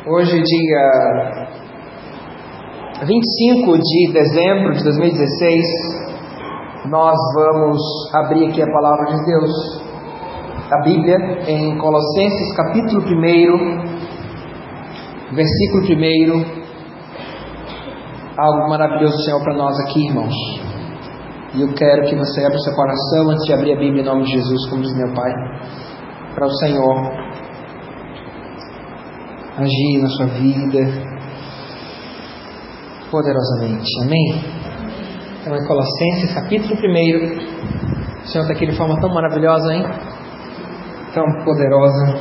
Hoje, dia 25 de dezembro de 2016, nós vamos abrir aqui a palavra de Deus, a Bíblia, em Colossenses capítulo 1, versículo 1. Algo maravilhoso do Senhor para nós aqui, irmãos. E eu quero que você abra o seu coração antes de abrir a Bíblia em nome de Jesus, como diz meu Pai, para o Senhor agir na sua vida poderosamente. Amém? Então é Colossenses capítulo 1. O Senhor está aqui de forma tão maravilhosa, hein? Tão poderosa.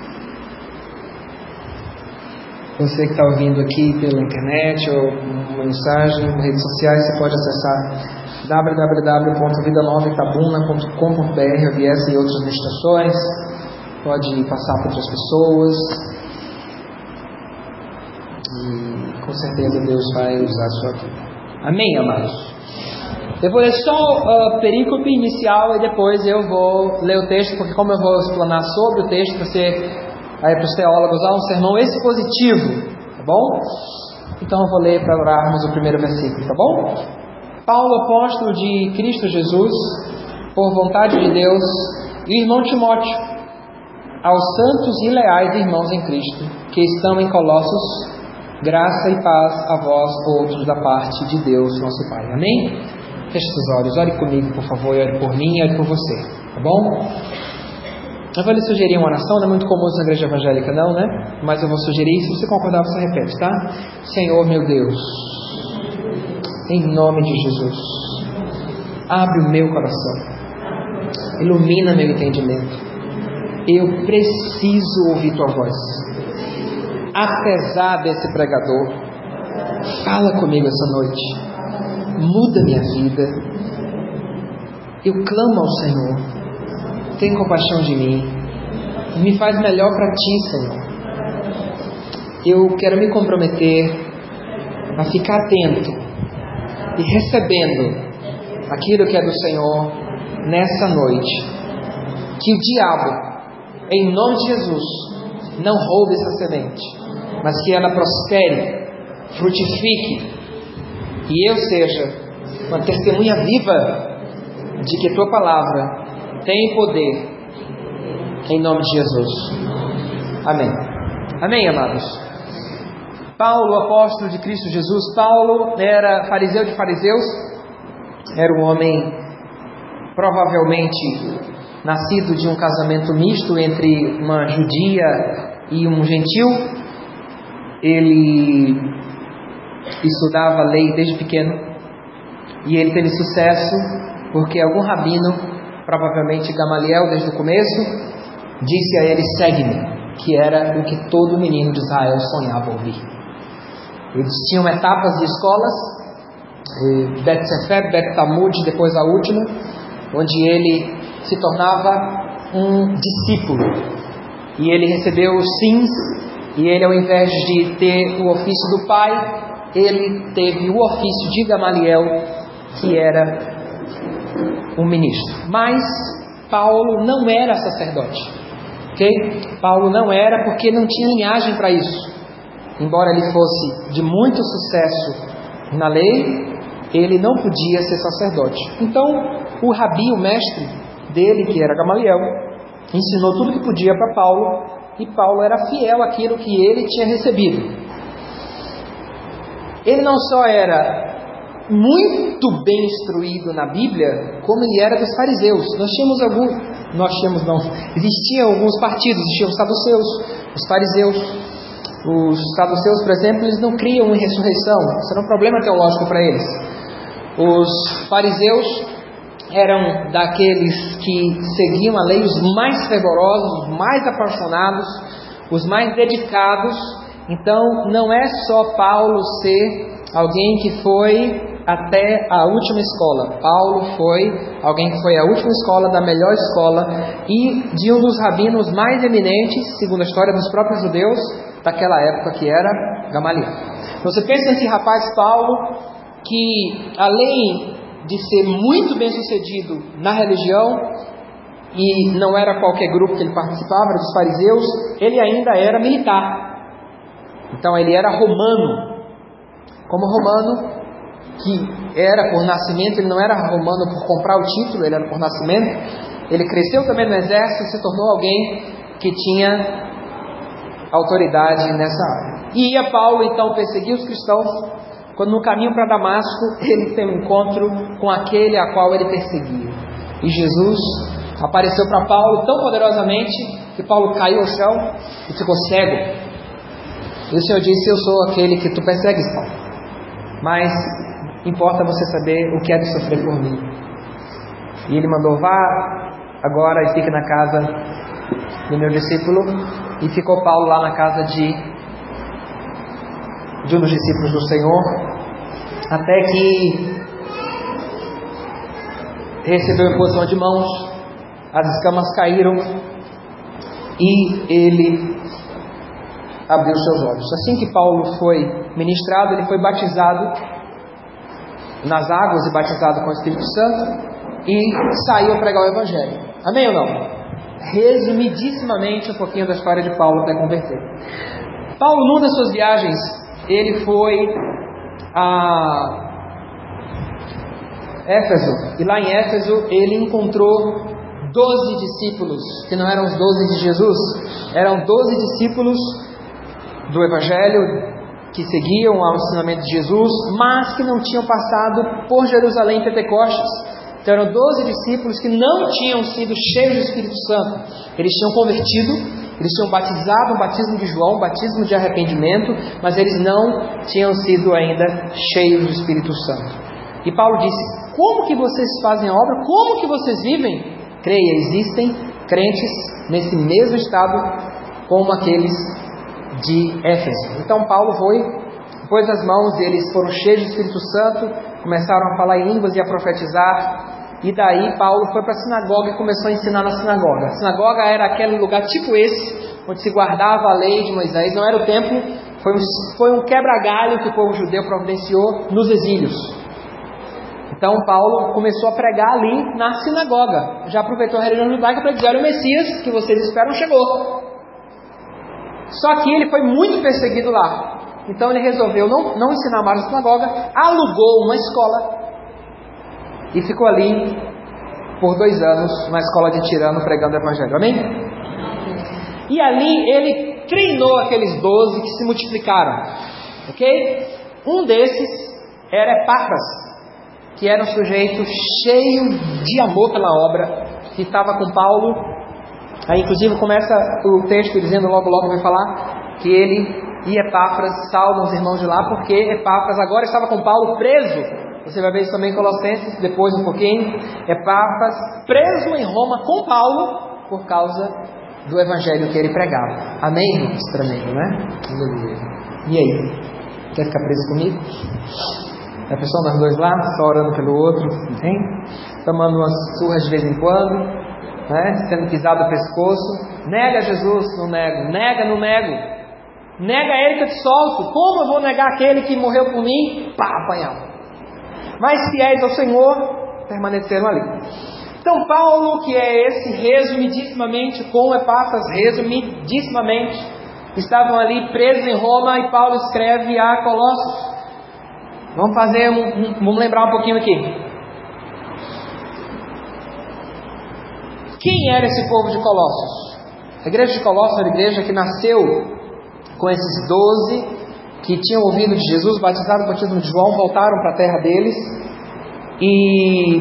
Você que está ouvindo aqui pela internet ou uma mensagem, nas redes sociais, você pode acessar www.vidanovaItabuna.com.br, ouvir essa e outras meditações. Pode passar para outras pessoas. Com certeza Deus vai usar a sua vida. Amém, amados? Eu vou ler só a perícope inicial e depois eu vou ler o texto, porque como eu vou explanar sobre o texto, para os teólogos há um sermão expositivo, tá bom? Então eu vou ler para orarmos o primeiro versículo, tá bom? Paulo, apóstolo de Cristo Jesus, por vontade de Deus, e o irmão Timóteo, aos santos e leais irmãos em Cristo, que estão em Colossos, graça e paz a vós outros da parte de Deus, nosso Pai. Amém? Feche seus olhos, ore comigo, por favor, e ore por mim e ore por você, tá bom? Eu vou lhe sugerir uma oração, não é muito comum na igreja evangélica não, né? Mas eu vou sugerir, se você concordar, você repete, tá? Senhor meu Deus, em nome de Jesus, abre o meu coração, ilumina meu entendimento. Eu preciso ouvir tua voz. Apesar desse pregador, fala comigo essa noite, muda minha vida. Eu clamo ao Senhor, tem compaixão de mim, me faz melhor para ti, Senhor. Eu quero me comprometer a ficar atento e recebendo aquilo que é do Senhor nessa noite. Que o diabo, em nome de Jesus, não roube essa semente, mas que ela prospere, frutifique, e eu seja uma testemunha viva de que tua palavra tem poder, em nome de Jesus. Amém. Amém, amados? Paulo, apóstolo de Cristo Jesus. Paulo era fariseu de fariseus, era um homem provavelmente nascido de um casamento misto entre uma judia e um gentil. Ele estudava a lei desde pequeno e ele teve sucesso porque algum rabino, provavelmente Gamaliel desde o começo, disse a ele: segue-me, que era o que todo menino de Israel sonhava ouvir. Eles tinham etapas de escolas, Bet Sefer, Bet Talmud, depois a última, onde ele se tornava um discípulo e ele recebeu os sims. E ele, ao invés de ter o ofício do pai, ele teve o ofício de Gamaliel, que era um ministro. Mas Paulo não era sacerdote, ok? Paulo não era, porque não tinha linhagem para isso. Embora ele fosse de muito sucesso na lei, ele não podia ser sacerdote. Então o rabi, o mestre dele, que era Gamaliel, ensinou tudo que podia para Paulo. E Paulo era fiel àquilo que ele tinha recebido. Ele não só era muito bem instruído na Bíblia, como ele era dos fariseus. Existiam alguns partidos, existiam os saduceus, os fariseus. Os saduceus, por exemplo, eles não criam em ressurreição. Isso era um problema teológico para eles. Os fariseus eram daqueles que seguiam a lei, os mais fervorosos, os mais apaixonados, os mais dedicados. Então não é só Paulo ser alguém que foi até a última escola. Paulo foi alguém que foi à última escola, da melhor escola, e de um dos rabinos mais eminentes, segundo a história dos próprios judeus daquela época, que era Gamaliel. Você pensa nesse rapaz Paulo, que além de ser muito bem sucedido na religião, e não era qualquer grupo que ele participava, era dos fariseus, ele ainda era militar. Então ele era romano. Como romano, que era por nascimento, ele não era romano por comprar o título, ele era por nascimento. Ele cresceu também no exército e se tornou alguém que tinha autoridade nessa área. E ia Paulo então perseguir os cristãos, quando no caminho para Damasco ele tem um encontro com aquele a qual ele perseguia. E Jesus apareceu para Paulo tão poderosamente que Paulo caiu ao chão e ficou cego. E o Senhor disse: eu sou aquele que tu persegues, Paulo, mas importa você saber o que é de sofrer por mim. E ele mandou: vá agora e fique na casa do meu discípulo. E ficou Paulo lá na casa de um dos discípulos do Senhor, até que recebeu imposição de mãos, as escamas caíram e ele abriu seus olhos. Assim que Paulo foi ministrado, ele foi batizado nas águas e batizado com o Espírito Santo e saiu a pregar o Evangelho. Amém ou não? Resumidissimamente um pouquinho da história de Paulo até converter. Paulo, numa das suas viagens, ele foi a Éfeso, e lá em Éfeso ele encontrou 12 discípulos, que não eram os 12 de Jesus, eram 12 discípulos do Evangelho, que seguiam ao ensinamento de Jesus, mas que não tinham passado por Jerusalém em Pentecostes. Então eram 12 discípulos que não tinham sido cheios do Espírito Santo. Eles tinham convertido, eles tinham batizado o batismo de João, o batismo de arrependimento, mas eles não tinham sido ainda cheios do Espírito Santo. E Paulo disse: como que vocês fazem a obra? Como que vocês vivem? Creia, existem crentes nesse mesmo estado como aqueles de Éfeso. Então Paulo pôs as mãos, eles foram cheios do Espírito Santo, começaram a falar em línguas e a profetizar. E daí Paulo foi para a sinagoga e começou a ensinar na sinagoga. A sinagoga era aquele lugar tipo esse, onde se guardava a lei de Moisés. Não era o templo, foi um quebra-galho que o povo judeu providenciou nos exílios. Então Paulo começou a pregar ali na sinagoga. Já aproveitou a religião judaica para dizer: olha, o Messias que vocês esperam chegou. Só que ele foi muito perseguido lá. Então ele resolveu não ensinar mais na sinagoga, alugou uma escola e ficou ali por 2 anos, na escola de Tirano, pregando o Evangelho. Amém? E ali ele treinou aqueles 12 que se multiplicaram. Ok? Um desses era Epáfras, que era um sujeito cheio de amor pela obra, que estava com Paulo. Aí inclusive começa o texto dizendo, logo vai falar, que ele e Epáfras salvam os irmãos de lá, porque Epáfras agora estava com Paulo preso. Você vai ver isso também em Colossenses, depois um pouquinho. Epáfras preso em Roma com Paulo, por causa do evangelho que ele pregava. Amém, irmãos? Tremendo, né? Aleluia. E aí? Quer ficar preso comigo? A pessoa nós dois lá, só orando pelo outro, hein? Tomando umas surras de vez em quando, né? Sendo pisado no pescoço. Nega Jesus, não nego. Nega, não nego. Nega ele que eu te solto. Como eu vou negar aquele que morreu por mim? Pá, apanhado. Mas fiéis ao Senhor, permaneceram ali. Então Paulo, que é esse, resumidissimamente, com Epáfras, resumidissimamente, estavam ali presos em Roma, e Paulo escreve a Colossos. Vamos lembrar um pouquinho aqui. Quem era esse povo de Colossos? A igreja de Colossos era a igreja que nasceu com esses 12 que tinham ouvido de Jesus, batizaram o batismo de João, voltaram para a terra deles, e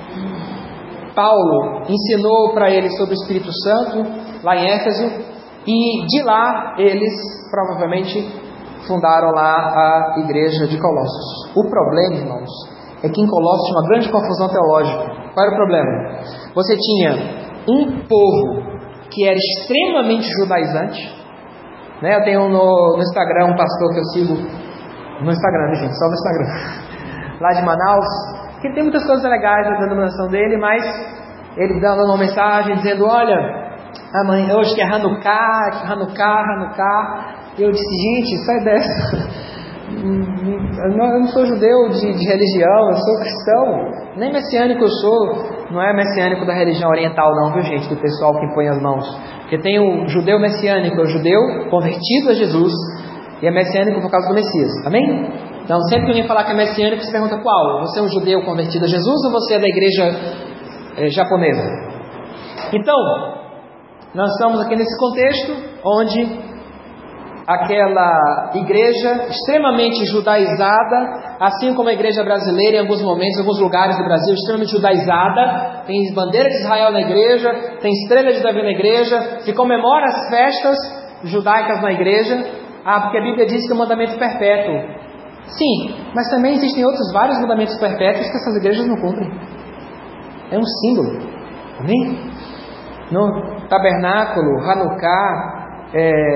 Paulo ensinou para eles sobre o Espírito Santo lá em Éfeso, e de lá eles provavelmente fundaram lá a igreja de Colossos. O problema, irmãos, é que em Colossos tinha uma grande confusão teológica. Qual era o problema? Você tinha um povo que era extremamente judaizante, né? Eu tenho no Instagram um pastor que eu sigo, no Instagram, gente, só no Instagram, lá de Manaus, que tem muitas coisas legais da denominação dele, mas ele dando uma mensagem dizendo, olha, amanhã, hoje que é Hanukkah, eu disse, gente, sai dessa. Eu não sou judeu de religião, eu sou cristão, nem messiânico eu sou. Não é messiânico da religião oriental não, viu gente, do pessoal que impõe as mãos. Porque tem o judeu messiânico, o judeu convertido a Jesus, E é messiânico por causa do Messias. Amém? Então, sempre que alguém falar que é messiânico, você pergunta qual? Você é um judeu convertido a Jesus ou você é da igreja japonesa? Então, nós estamos aqui nesse contexto onde aquela igreja extremamente judaizada, assim como a igreja brasileira em alguns momentos, em alguns lugares do Brasil, extremamente judaizada, tem bandeira de Israel na igreja, tem estrela de Davi na igreja, se comemora as festas judaicas na igreja, porque a Bíblia diz que é um mandamento perpétuo. Sim, mas também existem outros vários mandamentos perpétuos que essas igrejas não cumprem. É um símbolo. Amém? No tabernáculo, Hanukkah,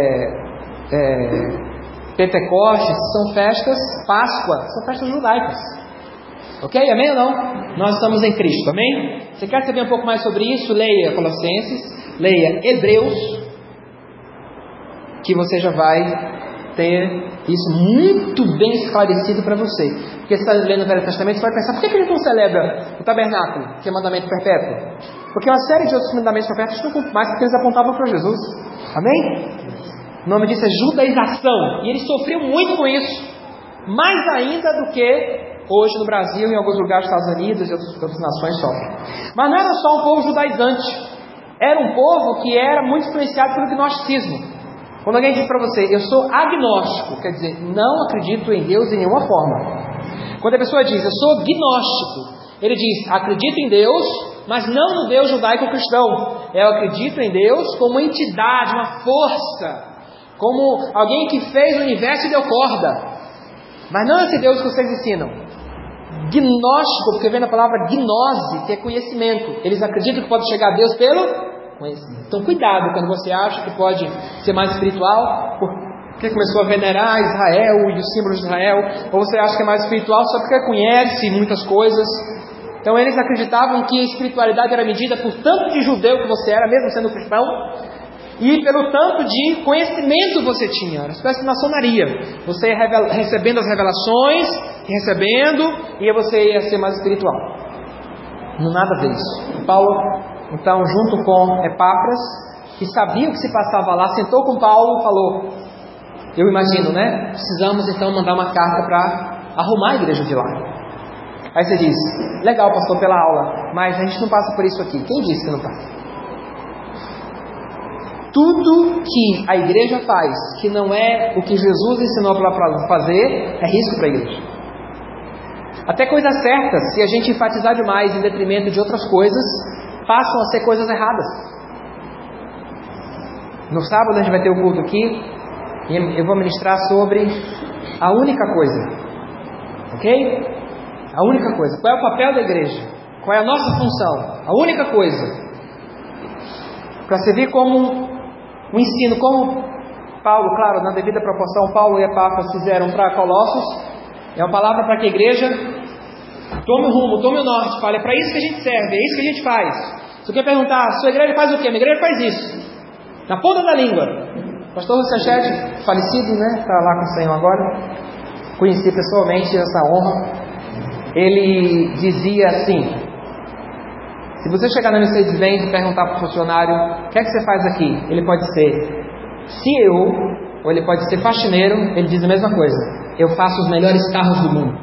Pentecostes, são festas, Páscoa, são festas judaicas. Ok? Amém ou não? Nós estamos em Cristo, amém? Você quer saber um pouco mais sobre isso? Leia Colossenses, leia Hebreus, que você já vai ter isso muito bem esclarecido para você. Porque você está lendo o Velho Testamento, você vai pensar, por que ele não celebra o tabernáculo, que é mandamento perpétuo? Porque uma série de outros mandamentos perpétuos não cumprem mais, porque eles apontavam para Jesus. Amém? O nome disso é judaização. E ele sofreu muito com isso. Mais ainda do que hoje no Brasil, em alguns lugares dos Estados Unidos e outras nações sofrem. Mas não era só um povo judaizante. Era um povo que era muito influenciado pelo gnosticismo. Quando alguém diz para você, eu sou agnóstico, quer dizer, não acredito em Deus de nenhuma forma. Quando a pessoa diz, eu sou gnóstico, ele diz, acredito em Deus, mas não no Deus judaico-cristão. Eu acredito em Deus como uma entidade, uma força, como alguém que fez o universo e deu corda. Mas não esse Deus que vocês ensinam. Gnóstico, porque vem da palavra gnose, que é conhecimento. Eles acreditam que pode chegar a Deus pelo conhecimento. Então cuidado quando você acha que pode ser mais espiritual, porque começou a venerar Israel e os símbolos de Israel, ou você acha que é mais espiritual só porque conhece muitas coisas. Então eles acreditavam que a espiritualidade era medida por tanto de judeu que você era, mesmo sendo cristão, e pelo tanto de conhecimento você tinha. Era uma espécie de maçonaria. Você ia recebendo as revelações, e você ia ser mais espiritual. Não nada a ver isso. Paulo, então, junto com Epáfras, que sabia o que se passava lá, sentou com Paulo e falou, eu imagino, né? Precisamos então mandar uma carta para arrumar a igreja de lá. Aí você diz, legal, pastor, pela aula, mas a gente não passa por isso aqui. Quem disse que não passa? Tudo que a igreja faz, que não é o que Jesus ensinou para fazer, é risco para a igreja. Até coisas certas, se a gente enfatizar demais em detrimento de outras coisas, passam a ser coisas erradas. No sábado a gente vai ter o culto aqui, e eu vou ministrar sobre a única coisa. Ok? A única coisa. Qual é o papel da igreja? Qual é a nossa função? A única coisa. Para servir como um ensino, como Paulo, claro, na devida proporção, Paulo e Epáfras fizeram para Colossos, é uma palavra para que a igreja tome o rumo, tome o norte, fale, é para isso que a gente serve, é isso que a gente faz. Se você quer perguntar, sua igreja faz o quê? Minha igreja faz isso. Na ponta da língua. Pastor Sanchete, falecido, né? Está lá com o Senhor agora. Conheci pessoalmente essa honra. Ele dizia assim, se você chegar na Mercedes-Benz e perguntar para o funcionário, o que é que você faz aqui? Ele pode ser CEO, ou ele pode ser faxineiro, ele diz a mesma coisa. Eu faço os melhores carros do mundo.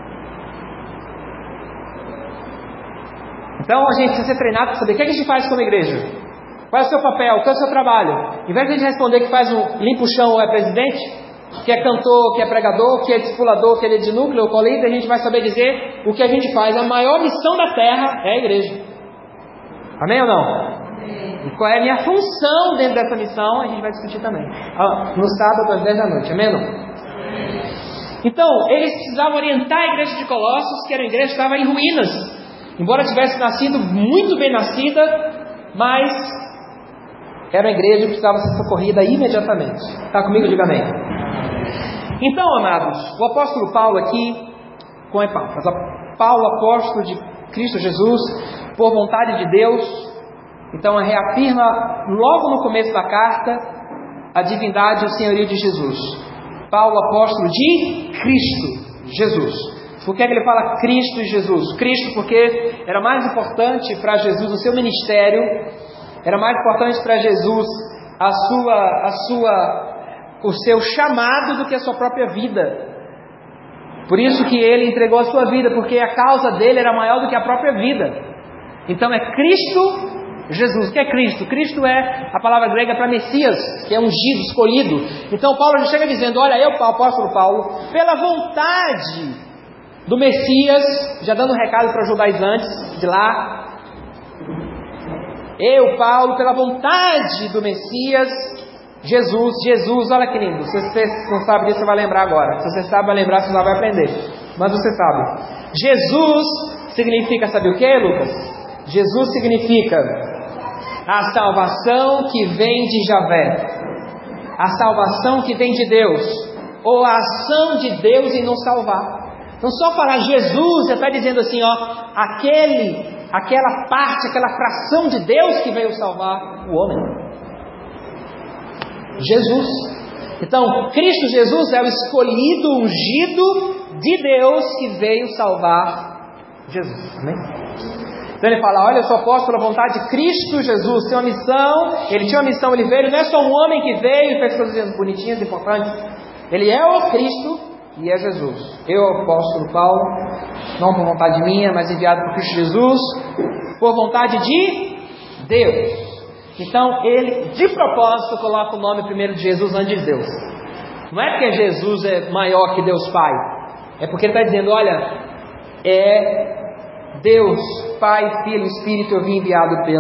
Então a gente precisa ser treinado para saber o que a gente faz como igreja. Qual é o seu papel? Qual é o seu trabalho? Em vez de a gente responder que faz um limpa o chão ou é presidente, que é cantor, que é pregador, que é discipulador, que é líder de núcleo, ou líder, a gente vai saber dizer o que a gente faz. A maior missão da terra é a igreja. Amém ou não? Amém. E qual é a minha função dentro dessa missão? A gente vai discutir também. No sábado às 10 da noite. Amém ou não? Amém. Então, eles precisavam orientar a igreja de Colossos, que era uma igreja que estava em ruínas. Embora tivesse nascido muito bem nascida, mas era uma igreja que precisava ser socorrida imediatamente. Está comigo? Diga amém. Então, amados, o apóstolo Paulo aqui, com Epáfras, Paulo, apóstolo de Cristo Jesus, por vontade de Deus, então reafirma logo no começo da carta a divindade e o senhorio de Jesus. Paulo, apóstolo de Cristo Jesus. Por que ele fala Cristo e Jesus? Cristo porque era mais importante para Jesus o seu ministério, era mais importante para Jesus a sua o seu chamado do que a sua própria vida. Por isso que ele entregou a sua vida, porque a causa dele era maior do que a própria vida. Então é Cristo Jesus. O que é Cristo? Cristo é a palavra grega para Messias, que é ungido, escolhido. Então Paulo já chega dizendo, olha, eu, o apóstolo Paulo, pela vontade do Messias, já dando um recado para os judaizantes de lá, eu, Paulo, pela vontade do Messias, Jesus, olha que lindo. Se você não sabe disso, você vai lembrar agora. Se você sabe, vai lembrar, você não vai aprender. Mas você sabe. Jesus significa, sabe o que, Lucas? Jesus significa a salvação que vem de Javé, a salvação que vem de Deus, ou a ação de Deus em nos salvar. Então só falar Jesus já está dizendo assim, aquela parte, aquela fração de Deus que veio salvar o homem. Jesus. Então Cristo Jesus é o escolhido, ungido de Deus que veio salvar Jesus. Amém? Então ele fala, olha, eu sou apóstolo pela vontade de Cristo Jesus, tem uma missão, ele tinha uma missão, ele veio, não é só um homem que veio e fez coisas bonitinhas, importantes, ele é o Cristo e é Jesus. Eu, apóstolo Paulo, não por vontade minha, mas enviado por Cristo Jesus, por vontade de Deus. Então ele, de propósito, coloca o nome primeiro de Jesus antes de Deus. Não é porque Jesus é maior que Deus Pai, é porque ele está dizendo, olha, é Deus, Pai, Filho, Espírito, eu vim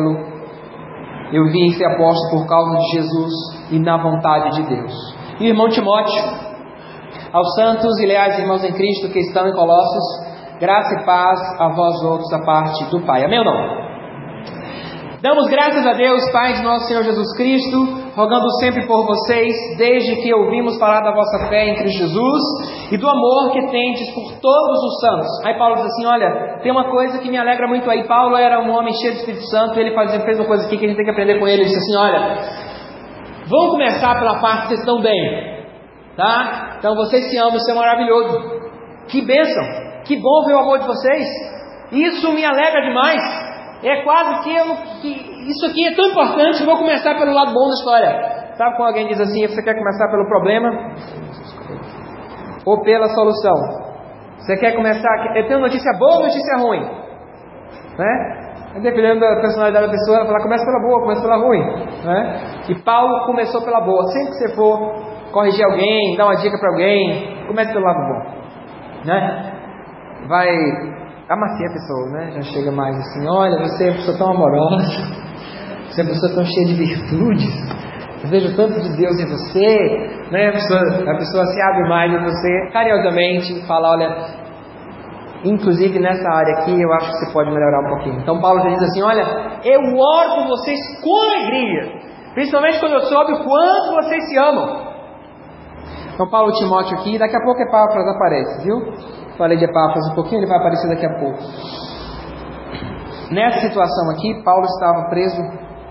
ser apóstolo por causa de Jesus e na vontade de Deus. E o irmão Timóteo, aos santos e leais irmãos em Cristo que estão em Colossos, graça e paz a vós outros da parte do Pai. Amém ou não? Damos graças a Deus, Pai de nosso Senhor Jesus Cristo, rogando sempre por vocês, desde que ouvimos falar da vossa fé em Cristo Jesus e do amor que tendes por todos os santos. Aí Paulo diz assim, olha, tem uma coisa que me alegra muito aí. Paulo era um homem cheio do Espírito Santo, ele fez uma coisa aqui que a gente tem que aprender com ele. Ele disse assim, olha, vamos começar pela parte que vocês estão bem, tá? Então vocês se amam, isso é maravilhoso. Que bênção, que bom ver o amor de vocês. Isso me alegra demais. É quase que isso aqui é tão importante que eu vou começar pelo lado bom da história. Sabe quando alguém diz assim, você quer começar pelo problema ou pela solução? Você quer começar, eu tenho notícia boa ou notícia ruim? Né? Dependendo da personalidade da pessoa, ela fala, começa pela boa, começa pela ruim. Né? E Paulo começou pela boa. Sempre que você for corrigir alguém, dar uma dica para alguém, comece pelo lado bom. Né? Vai amacia a pessoa, né? Já chega mais assim, olha, você é uma pessoa tão amorosa, você é uma pessoa tão cheia de virtudes, eu vejo tanto de Deus em você, né? A pessoa se abre mais em você, carinhosamente, fala, olha, inclusive nessa área aqui, eu acho que você pode melhorar um pouquinho. Então Paulo já diz assim, olha, eu oro por vocês com alegria, principalmente quando eu soube o quanto vocês se amam. Então Paulo e Timóteo aqui, daqui a pouco Epáfras aparece, viu? Falei de Epáfras um pouquinho, ele vai aparecer daqui a pouco. Nessa situação aqui, Paulo estava preso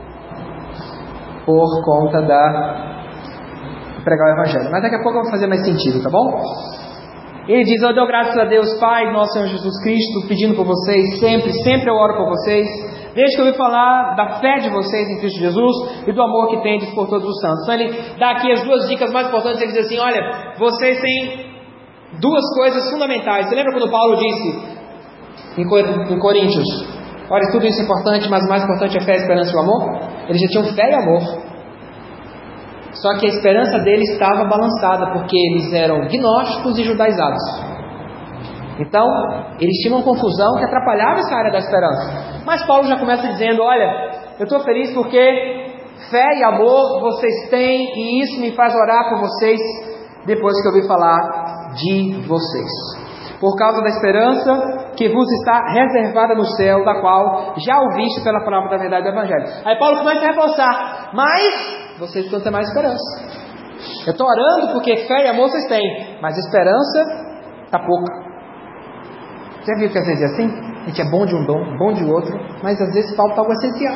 por conta de pregar o Evangelho. Mas daqui a pouco eu vou fazer mais sentido, tá bom? Ele diz, eu dou graças a Deus, Pai, nosso Senhor Jesus Cristo, pedindo por vocês, sempre eu oro por vocês, desde que eu ouvi falar da fé de vocês em Cristo Jesus e do amor que tendes por todos os santos. Então ele dá aqui as duas dicas mais importantes, ele diz assim, olha, vocês têm duas coisas fundamentais. Você lembra quando Paulo disse em Coríntios, olha, tudo isso é importante, mas o mais importante é fé, esperança e o amor? Eles já tinham fé e amor. Só que a esperança deles estava balançada, porque eles eram gnósticos e judaizados. Então, eles tinham uma confusão que atrapalhava essa área da esperança. Mas Paulo já começa dizendo, olha, eu estou feliz porque fé e amor vocês têm, e isso me faz orar por vocês, depois que eu ouvi falar de vocês. Por causa da esperança que vos está reservada no céu, da qual já ouviste pela palavra da verdade do Evangelho. Aí Paulo começa a reforçar, mas vocês precisam ter mais esperança. Eu estou orando porque fé e amor vocês têm, mas esperança está pouca. Já viu que às vezes é assim? A gente é bom de um dom, bom de outro, mas às vezes falta algo essencial.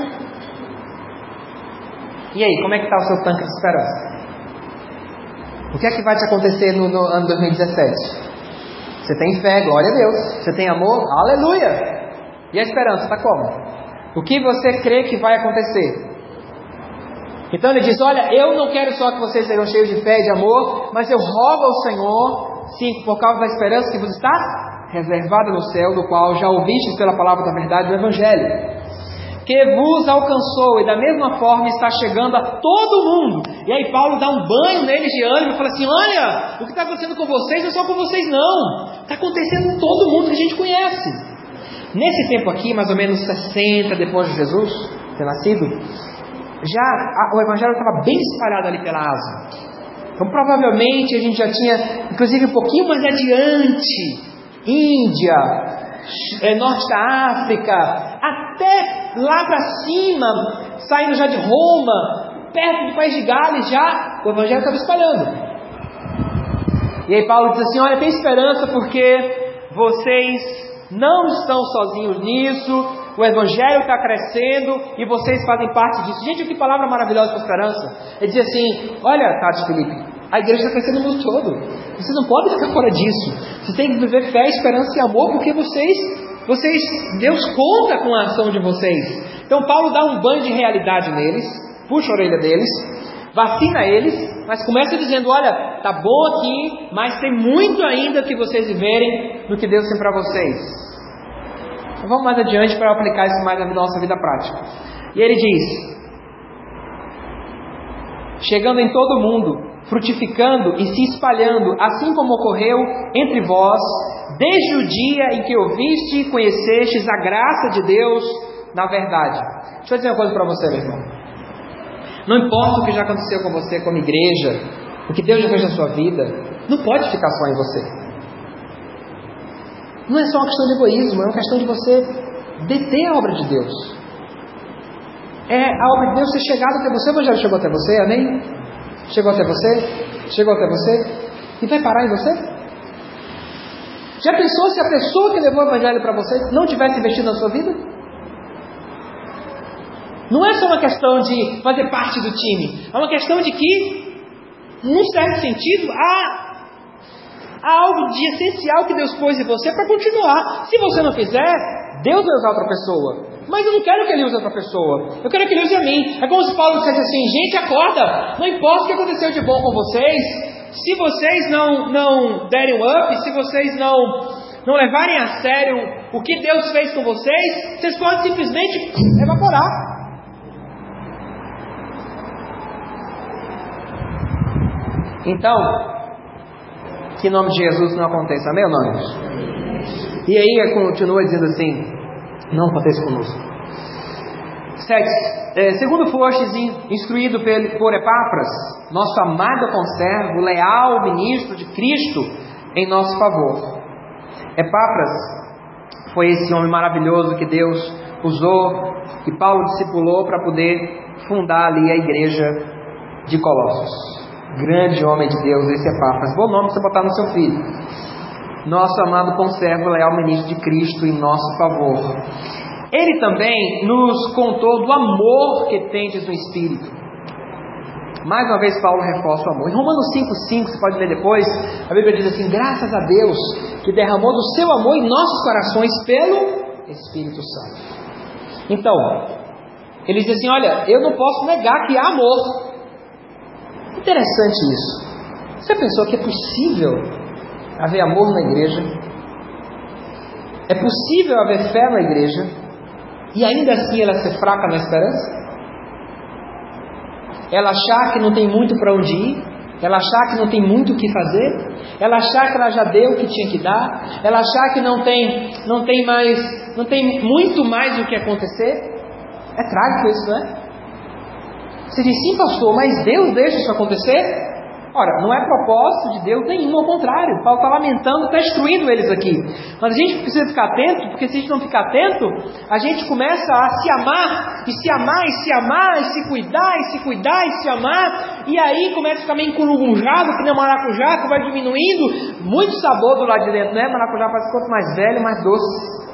E aí, como é que está o seu tanque de esperança? O que é que vai te acontecer no ano 2017? Você tem fé, glória a Deus. Você tem amor, aleluia. E a esperança está como? O que você crê que vai acontecer? Então ele diz: olha, eu não quero só que vocês sejam cheios de fé e de amor, mas eu rogo ao Senhor, 5, por causa da esperança que vos está reservada no céu, do qual já ouvistes pela palavra da verdade do Evangelho, que vos alcançou e da mesma forma está chegando a todo mundo. E aí Paulo dá um banho neles de ânimo e fala assim: olha, o que está acontecendo com vocês não é só com vocês não, está acontecendo com todo mundo que a gente conhece. Nesse tempo aqui, mais ou menos 60 depois de Jesus ter nascido, o Evangelho estava bem espalhado ali pela Ásia. Então provavelmente a gente já tinha, inclusive um pouquinho mais adiante, Índia, norte da África, até lá para cima, saindo já de Roma, perto do país de Gales, já o Evangelho estava espalhando. E aí Paulo diz assim: olha, tem esperança porque vocês não estão sozinhos nisso, o Evangelho está crescendo e vocês fazem parte disso. Gente, que palavra maravilhosa para esperança. Ele diz assim: olha, Tati, Felipe, a igreja está crescendo no mundo todo, vocês não podem ficar fora disso, vocês têm que viver fé, esperança e amor, porque Deus conta com a ação de vocês. Então Paulo dá um banho de realidade neles, puxa a orelha deles, vacina eles, mas começa dizendo: olha, tá bom aqui, mas tem muito ainda que vocês viverem do que Deus tem para vocês. Então vamos mais adiante para aplicar isso mais na nossa vida prática. E ele diz: chegando em todo mundo, frutificando e se espalhando, assim como ocorreu entre vós, desde o dia em que ouviste e conhecestes a graça de Deus na verdade. Deixa eu dizer uma coisa para você, meu irmão. Não importa o que já aconteceu com você como igreja, o que Deus já fez na sua vida, não pode ficar só em você. Não é só uma questão de egoísmo, é uma questão de você deter a obra de Deus. É a obra de Deus ter chegado até você. O Evangelho chegou até você, amém? Chegou até você? Chegou até você? E vai parar em você? Já pensou se a pessoa que levou o Evangelho para você não tivesse investido na sua vida? Não é só uma questão de fazer parte do time, é uma questão de que, num certo sentido, há algo de essencial que Deus pôs em você para continuar. Se você não fizer, Deus vai usar outra pessoa. Mas eu não quero que Ele use outra pessoa, eu quero que Ele use a mim. É como se Paulo dissesse assim: gente, acorda, não importa o que aconteceu de bom com vocês, se vocês não derem up, se vocês não levarem a sério o que Deus fez com vocês, vocês podem simplesmente evaporar. Então, que em nome de Jesus não aconteça, amém ou não? E aí continua dizendo assim: não aconteça conosco. 7. Segundo fostes instruído por Epáfras, nosso amado conservo, leal ministro de Cristo em nosso favor. Epáfras foi esse homem maravilhoso que Deus usou, que Paulo discipulou para poder fundar ali a igreja de Colossos. Grande homem de Deus esse Epáfras. Bom nome para você botar no seu filho. Nosso amado conservo, leal ministro de Cristo em nosso favor. Ele também nos contou do amor que tendes no Espírito. Mais uma vez Paulo reforça o amor. Em Romanos 5,5, você pode ler depois, a Bíblia diz assim: graças a Deus que derramou do seu amor em nossos corações pelo Espírito Santo. Então, ele diz assim: olha, eu não posso negar que há amor. Interessante isso. Você pensou que é possível haver amor na igreja? É possível haver fé na igreja e ainda assim ela ser fraca na esperança? Ela achar que não tem muito para onde ir? Ela achar que não tem muito o que fazer? Ela achar que ela já deu o que tinha que dar? Ela achar que não tem muito mais o que acontecer? É trágico isso, não é? Você diz: sim, pastor, mas Deus deixa isso acontecer? Ora, não é propósito de Deus nenhum, ao contrário. Paulo está lamentando, está instruindo eles aqui. Mas a gente precisa ficar atento, porque se a gente não ficar atento, a gente começa a se amar, e se amar, e se amar, e se cuidar, e se cuidar, e se amar, e aí começa a ficar meio encorujado, que nem maracujá, que vai diminuindo, muito sabor do lado de dentro, né? Maracujá parece que quanto mais velho, mais doce.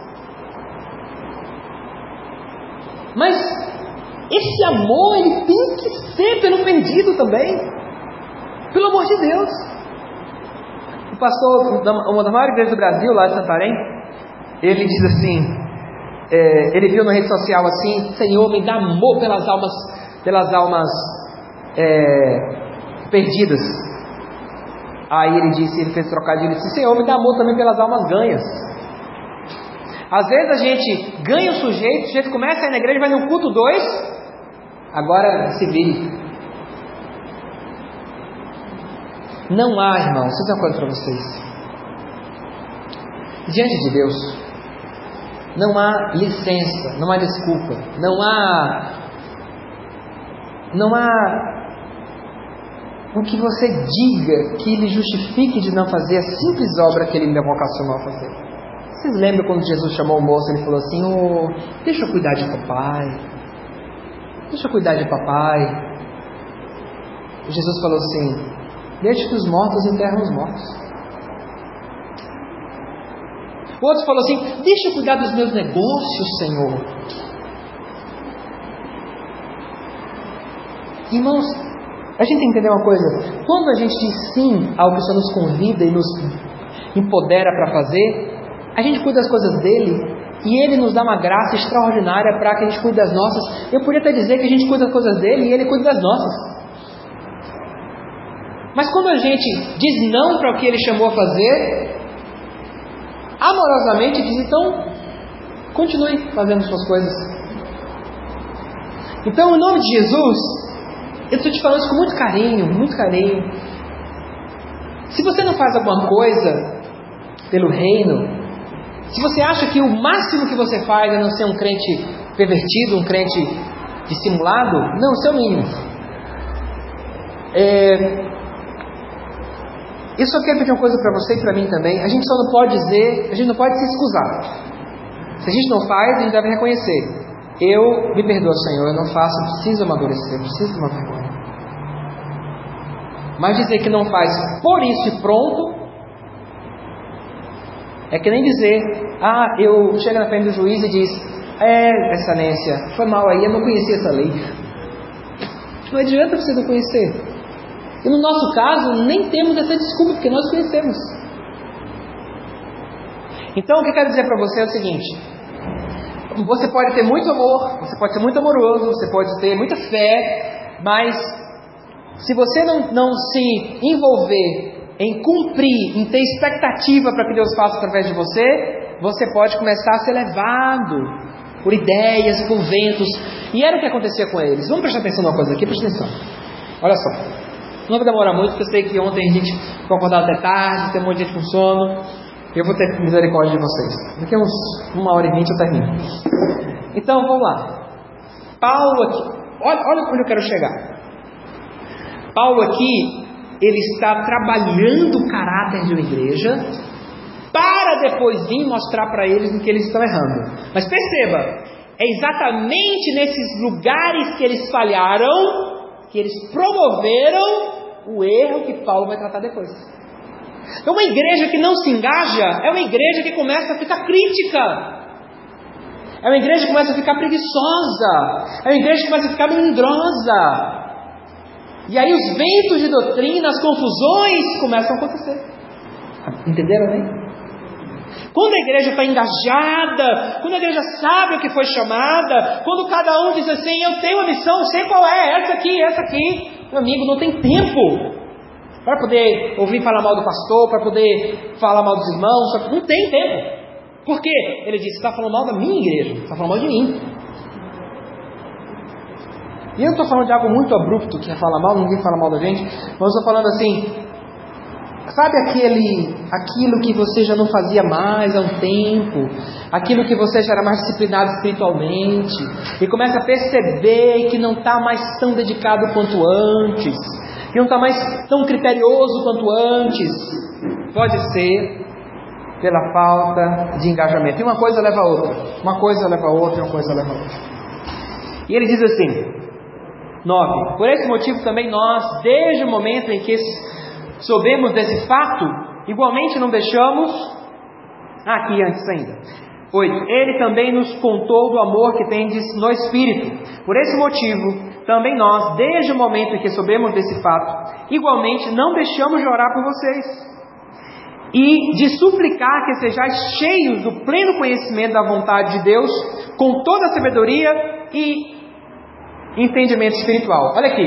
Mas esse amor, ele tem que ser pelo perdido também. Pelo amor de Deus. O pastor, uma das maiores igrejas do Brasil, lá de Santarém, ele diz assim, ele viu na rede social assim: Senhor, me dá amor pelas almas perdidas. Aí ele fez trocadilho e disse: Senhor, me dá amor também pelas almas ganhas. Às vezes a gente ganha o sujeito começa a ir na igreja, vai no culto 2, agora se vire. Não há, irmãos, vou dizer uma coisa para vocês. Diante de Deus, não há licença, não há desculpa, não há o que você diga que lhe justifique de não fazer a simples obra que ele lhe vocacionou a fazer. Vocês lembram quando Jesus chamou o moço, ele falou assim: deixa eu cuidar de papai, deixa eu cuidar de papai. E Jesus falou assim: deixa que os mortos enterram os mortos. O outro falou assim: deixa eu cuidar dos meus negócios, Senhor. Irmãos, a gente tem que entender uma coisa. Quando a gente diz sim ao que o Senhor nos convida e nos empodera para fazer, a gente cuida das coisas dele e ele nos dá uma graça extraordinária para que a gente cuide das nossas. Eu podia até dizer que a gente cuida das coisas dele e ele cuida das nossas. Mas quando a gente diz não para o que ele chamou a fazer, amorosamente diz: então, continue fazendo suas coisas. Então, em nome de Jesus, eu estou te falando isso com muito carinho, muito carinho. Se você não faz alguma coisa pelo reino, se você acha que o máximo que você faz é não ser um crente pervertido, um crente dissimulado, não, isso é o mínimo. Eu só quero pedir uma coisa para você e para mim também. A gente só não pode dizer, a gente não pode se excusar. Se a gente não faz, a gente deve reconhecer: eu me perdoo, Senhor, eu não faço, eu preciso amadurecer, eu preciso de uma vergonha. Mas dizer que não faz por isso e pronto, é que nem dizer: eu chego na frente do juiz e diz: excelência, foi mal aí, eu não conhecia essa lei. Não adianta você não conhecer. E no nosso caso, nem temos essa desculpa, porque nós conhecemos. Então, o que eu quero dizer para você é o seguinte: você pode ter muito amor, você pode ser muito amoroso, você pode ter muita fé, mas se você não se envolver em cumprir, em ter expectativa para que Deus faça através de você, você pode começar a ser levado por ideias, por ventos. E era o que acontecia com eles. Vamos prestar atenção numa coisa aqui, presta atenção. Olha só. Não vai demorar muito, porque eu sei que ontem a gente ficou acordado até tarde, tem um monte de gente com sono. Eu vou ter misericórdia de vocês. Daqui a uns 1h20 eu termino. Então, vamos lá. Paulo aqui. Olha onde eu quero chegar. Paulo aqui, ele está trabalhando o caráter de uma igreja para depois vir mostrar para eles no que eles estão errando. Mas perceba, é exatamente nesses lugares que eles falharam que eles promoveram o erro que Paulo vai tratar depois. Então, uma igreja que não se engaja é uma igreja que começa a ficar crítica. É uma igreja que começa a ficar preguiçosa. É uma igreja que começa a ficar melindrosa. E aí os ventos de doutrina, as confusões começam a acontecer. Entenderam, né? Quando a igreja está engajada, quando a igreja sabe o que foi chamada, quando cada um diz assim: eu tenho uma missão, sei qual é, essa aqui, meu amigo, não tem tempo para poder ouvir falar mal do pastor, para poder falar mal dos irmãos, não tem tempo. Por quê? Ele diz: você está falando mal da minha igreja, você está falando mal de mim. E eu não estou falando de algo muito abrupto, que é falar mal, ninguém fala mal da gente, mas eu estou falando assim: sabe aquilo que você já não fazia mais há um tempo, aquilo que você já era mais disciplinado espiritualmente, e começa a perceber que não está mais tão dedicado quanto antes, que não está mais tão criterioso quanto antes. Pode ser pela falta de engajamento. E uma coisa leva a outra, uma coisa leva a outra, uma coisa leva a outra. E ele diz assim, 9: por esse motivo também nós, desde o momento em que soubemos desse fato, igualmente não deixamos... aqui antes ainda. 8. Ele também nos contou do amor que tendes no Espírito. Por esse motivo, também nós, desde o momento em que soubemos desse fato, igualmente não deixamos de orar por vocês e de suplicar que sejais cheios do pleno conhecimento da vontade de Deus, com toda a sabedoria e entendimento espiritual. Olha aqui.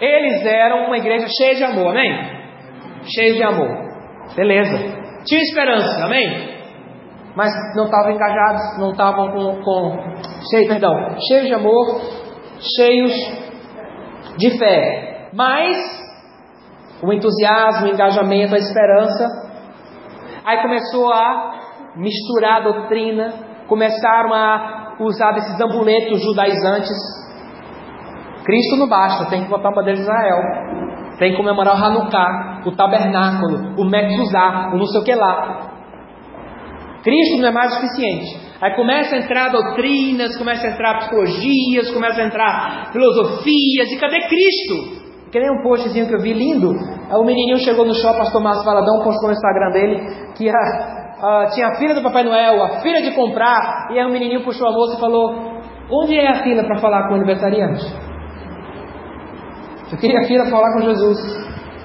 Eles eram uma igreja cheia de amor, amém? Cheia de amor, beleza. Tinha esperança, amém? Mas não estavam engajados, não estavam cheios de amor, cheios de fé. Mas o entusiasmo, o engajamento, a esperança, aí começou a misturar a doutrina, começaram a usar desses amuletos judaizantes. Cristo não basta, tem que botar a bandeira de Israel, tem que comemorar o Hanukkah, o tabernáculo, o Mezuzá, o não sei o que lá. Cristo não é mais o suficiente. Aí começa a entrar doutrinas, começa a entrar psicologias, começa a entrar filosofias, e cadê Cristo? Que nem um postzinho que eu vi lindo. O menininho chegou no shopping, pastor Márcio Valadão postou no Instagram dele que tinha a fila do Papai Noel, a fila de comprar, e aí o menininho puxou a moça e falou: onde é a fila para falar com o aniversariante? Eu queria a fila para falar com Jesus.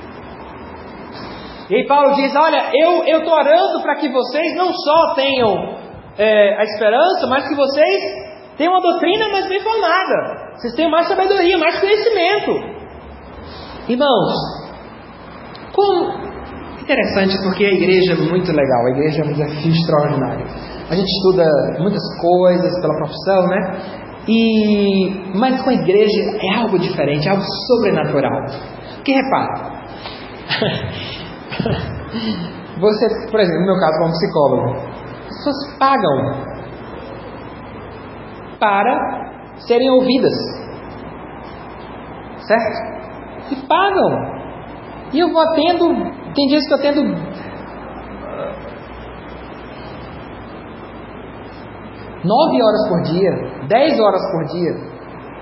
E aí Paulo diz: olha, eu estou orando para que vocês não só tenham a esperança, mas que vocês tenham uma doutrina mais bem formada, vocês tenham mais sabedoria, mais conhecimento. Irmãos, como interessante, porque a igreja é muito legal, a igreja é um desafio extraordinário. A gente estuda muitas coisas pela profissão, né? Mas com a igreja é algo diferente, é algo sobrenatural. Porque repara, você, por exemplo, no meu caso como psicólogo, as pessoas pagam para serem ouvidas, certo? E pagam. E eu vou atendo, tem dias que eu atendo 9 horas por dia, 10 horas por dia.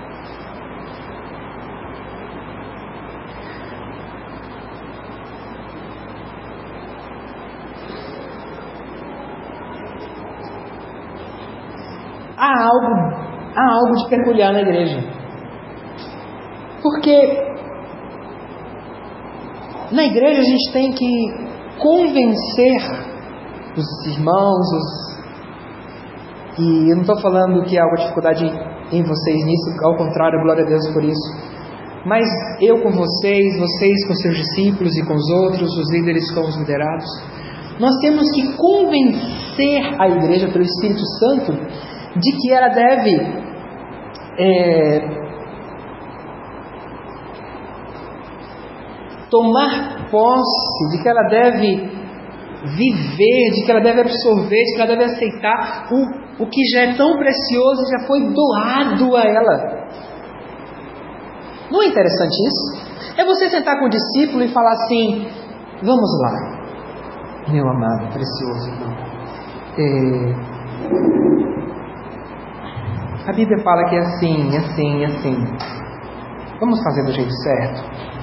Há algo de peculiar na igreja. Porque na igreja a gente tem que convencer os irmãos, e eu não estou falando que há alguma dificuldade em vocês nisso, ao contrário, glória a Deus por isso. Mas eu com vocês, vocês com seus discípulos e com os outros, os líderes com os liderados, nós temos que convencer a igreja pelo Espírito Santo de que ela deve tomar posse, de que ela deve viver, de que ela deve absorver, de que ela deve aceitar o que já é tão precioso e já foi doado a ela. Não é interessante isso? É você sentar com o discípulo e falar assim: vamos lá, meu amado, precioso irmão, a Bíblia fala que é assim, assim, assim. Vamos fazer do jeito certo?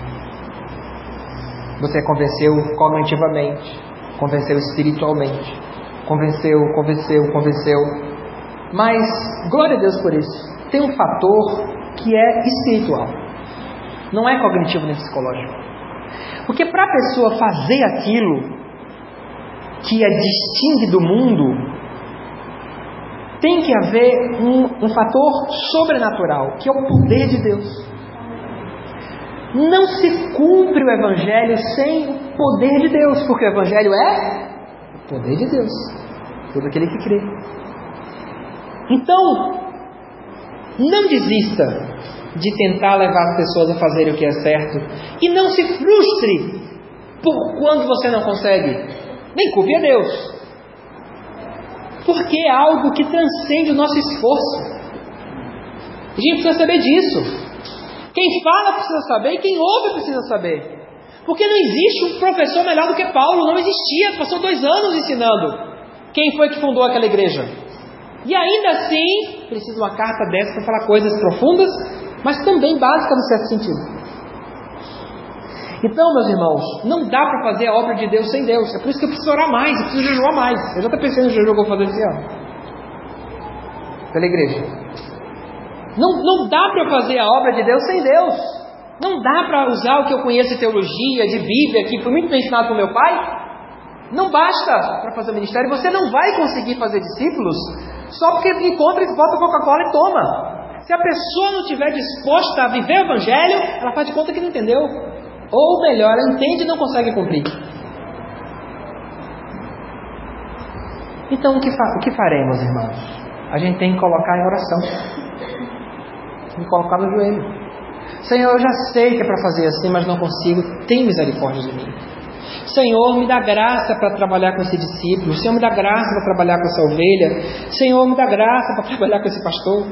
Você convenceu cognitivamente, convenceu espiritualmente, convenceu. Mas, glória a Deus por isso, tem um fator que é espiritual, não é cognitivo nem psicológico. Porque para a pessoa fazer aquilo que a distingue do mundo, tem que haver um fator sobrenatural, que é o poder de Deus. Não se cumpre o Evangelho sem o poder de Deus, porque o Evangelho é o poder de Deus, todo aquele que crê. Então, não desista de tentar levar as pessoas a fazerem o que é certo, e não se frustre por quando você não consegue, nem culpe a Deus, porque é algo que transcende o nosso esforço. A gente precisa saber disso. Quem fala precisa saber, e quem ouve precisa saber. Porque não existe um professor melhor do que Paulo. Não existia, passou 2 anos ensinando. Quem foi que fundou aquela igreja? E ainda assim, precisa uma carta dessa para falar coisas profundas, mas também básicas no certo sentido. Então, meus irmãos, não dá para fazer a obra de Deus sem Deus. É por isso que eu preciso orar mais, eu preciso jejuar mais. Eu já estou pensando no jejum que eu vou fazer esse ano pela igreja. Não dá para fazer a obra de Deus sem Deus. Não dá para usar o que eu conheço de teologia, de Bíblia, que foi muito bem ensinado por meu pai. Não basta para fazer o ministério. Você não vai conseguir fazer discípulos só porque encontra e bota Coca-Cola e toma. Se a pessoa não estiver disposta a viver o Evangelho, ela faz de conta que não entendeu. Ou melhor, ela entende e não consegue cumprir. Então, o que faremos, irmãos? A gente tem que colocar em oração. Tem que colocar no joelho. Senhor, eu já sei que é para fazer assim, mas não consigo. Tem misericórdia de mim. Senhor, me dá graça para trabalhar com esse discípulo. Senhor, me dá graça para trabalhar com essa ovelha. Senhor, me dá graça para trabalhar com esse pastor.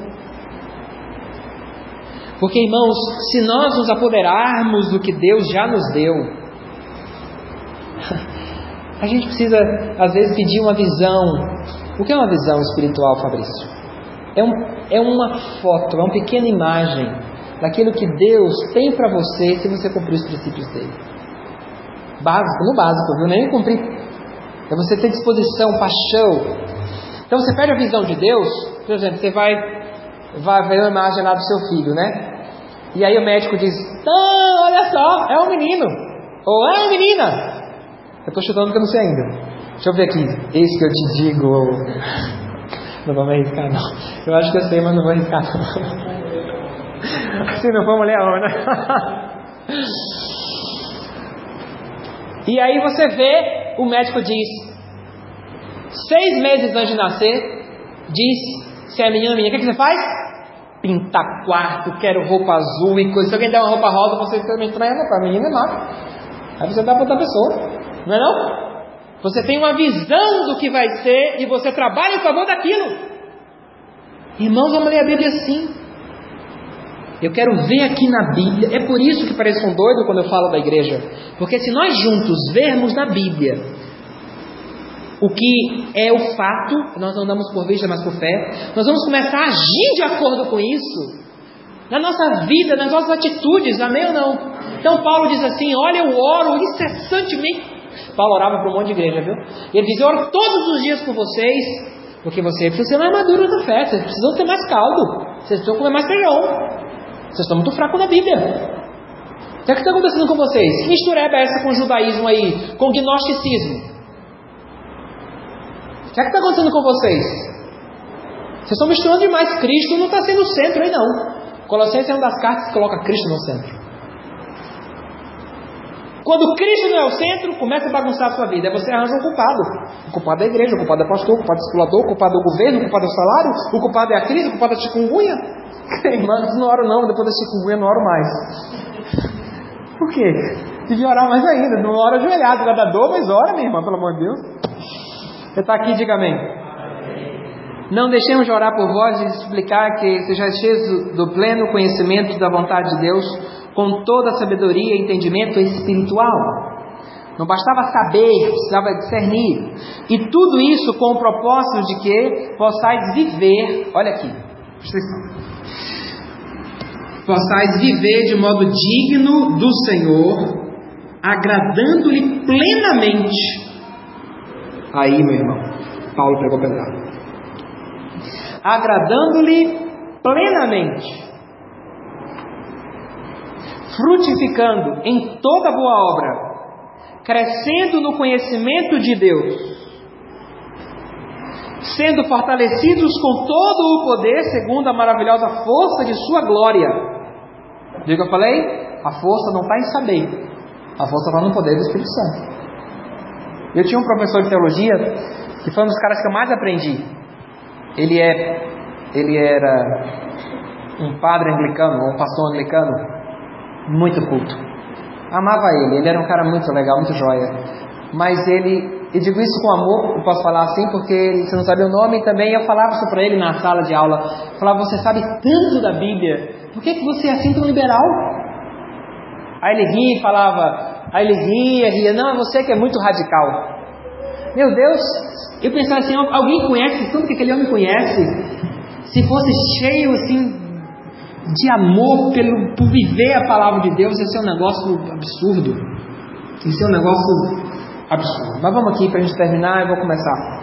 Porque, irmãos, se nós nos apoderarmos do que Deus já nos deu, a gente precisa, às vezes, pedir uma visão. O que é uma visão espiritual, Fabrício? É uma foto, é uma pequena imagem daquilo que Deus tem para você se você cumprir os princípios dele. Básico, no básico, viu? Nem cumprir. É você ter disposição, paixão. Então você perde a visão de Deus. Por exemplo, você vai ver uma imagem lá do seu filho, né? E aí o médico diz: não, olha só, é um menino. Ou é uma menina. Eu estou chutando que eu não sei ainda. Deixa eu ver aqui. Esse que eu te digo. Não vamos arriscar, não. Eu acho que eu sei, mas não vou arriscar, não. Se não for mulher, homem, né? E aí você vê, o médico diz, 6 meses antes de nascer, diz se é menino ou menina. O que você faz? Pinta quarto, quero roupa azul e coisa. Se alguém der uma roupa rosa, você fica meio estranho, para menino é mato. Aí você dá para outra pessoa, não é não? Você tem uma visão do que vai ser e você trabalha em favor daquilo. Irmãos, vamos ler a Bíblia assim. Eu quero ver aqui na Bíblia. É por isso que pareço um doido quando eu falo da igreja. Porque se nós juntos vermos na Bíblia o que é o fato, nós não andamos por vista, mas por fé, nós vamos começar a agir de acordo com isso na nossa vida, nas nossas atitudes, amém ou não? Então Paulo diz assim: olha, eu oro incessantemente. Paulo orava para um monte de igreja, viu? E ele diz: eu oro todos os dias por vocês, porque vocês precisam ser mais maduros na fé, vocês precisam ter mais caldo, vocês precisam comer mais feijão, vocês estão muito fracos na Bíblia. O que está acontecendo com vocês? Que mistureba é essa com o judaísmo aí, com o gnosticismo? O que está acontecendo com vocês? Vocês estão misturando demais. Cristo não está sendo o centro aí não. Colossenses é uma das cartas que coloca Cristo no centro. Quando Cristo não é o centro, começa a bagunçar a sua vida. Aí você arranja um culpado. O culpado é a igreja, o culpado é o pastor, o culpado é o discipulador, o culpado é o governo, o culpado é o salário, o culpado é a crise, o culpado é a chikungunya. Irmãos, não oro não, depois da chikungunya não oro mais. Por quê? Devia orar mais ainda. Não ora ajoelhado, vai dar dor, mas ora, minha irmã, pelo amor de Deus. Você está aqui, diga amém. Não deixemos de orar por vós e explicar que sejais cheios do pleno conhecimento da vontade de Deus, com toda a sabedoria e entendimento espiritual. Não bastava saber, precisava discernir. E tudo isso com o propósito de que possais viver, olha aqui, presta atenção. Possais viver de modo digno do Senhor, agradando-lhe plenamente. Aí, meu irmão, Paulo pegou pesado. Agradando-lhe plenamente, frutificando em toda boa obra, crescendo no conhecimento de Deus, sendo fortalecidos com todo o poder, segundo a maravilhosa força de sua glória. Viu o que eu falei? A força não está em saber, a força está no poder do Espírito Santo. Eu tinha um professor de teologia que foi um dos caras que eu mais aprendi. Ele era um padre anglicano, um pastor anglicano, muito culto. Amava ele era um cara muito legal, muito joia. Mas eu digo isso com amor, eu posso falar assim, porque você não sabe o nome, e também eu falava isso para ele na sala de aula. Eu falava: você sabe tanto da Bíblia, por que você é assim tão liberal? Aí ele ria e falava, ria, não, é você que é muito radical. Meu Deus, eu pensava assim: alguém conhece tanto que aquele homem conhece? Se fosse cheio assim de amor por viver a palavra de Deus, ia ser um negócio absurdo. Ia ser um negócio absurdo. Mas vamos aqui para a gente terminar, eu vou começar.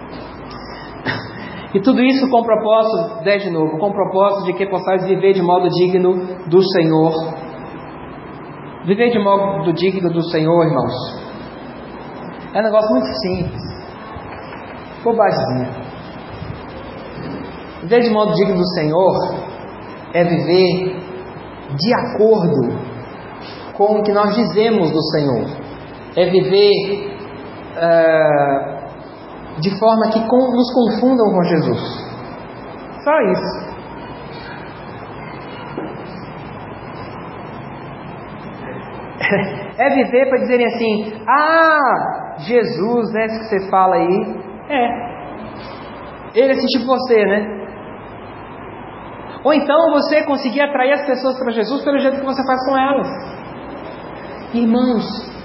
E tudo isso com o propósito, 10 de novo, com o propósito de que possais viver de modo digno do Senhor. Viver de modo digno do Senhor, irmãos, é um negócio muito simples, bobagemzinha. Viver de modo digno do Senhor é viver de acordo com o que nós dizemos do Senhor. É viver de forma que nos confundam com Jesus. Só isso. É viver para dizerem assim: Jesus, né? Isso que você fala aí. Ele é tipo você, né? Ou então você conseguir atrair as pessoas para Jesus pelo jeito que você faz com elas. Irmãos,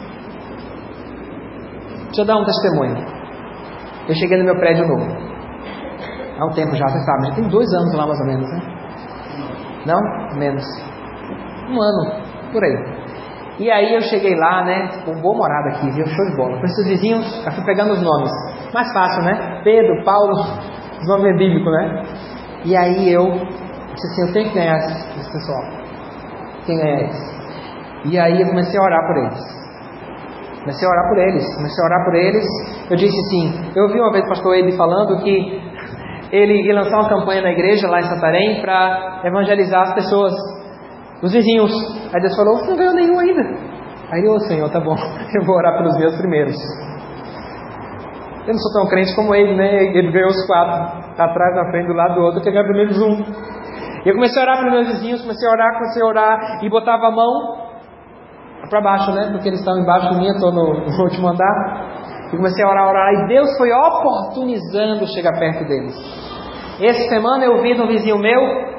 deixa eu dar um testemunho. Eu cheguei no meu prédio novo há um tempo já, você sabe, já tem 2 anos lá mais ou menos, né? Não? Menos 1 ano, por aí. E aí eu cheguei lá, né? Com boa morada aqui, viu? Show de bola. Com esses vizinhos, eu fui pegando os nomes. Mais fácil, né? Pedro, Paulo, os nomes bíblicos, né? E aí eu disse assim: eu tenho que ganhar esse pessoal. Tenho que ganhar eles. E aí eu comecei a orar por eles. Comecei a orar por eles. Eu disse assim: eu ouvi uma vez o pastor Ebe falando que ele ia lançar uma campanha na igreja lá em Santarém para evangelizar as pessoas, os vizinhos. Aí Deus falou: você não ganhou nenhum ainda. Aí eu: Senhor, tá bom, eu vou orar pelos meus primeiros. Eu não sou tão crente como ele, né? Ele ganhou os 4, atrás, na frente, do lado do outro, eu peguei primeiro um. E eu comecei a orar pelos meus vizinhos, comecei a orar, e botava a mão para baixo, né? Porque eles estavam embaixo de mim, eu estou no último andar. E comecei a orar, e Deus foi oportunizando chegar perto deles. Essa semana eu vi de um vizinho meu.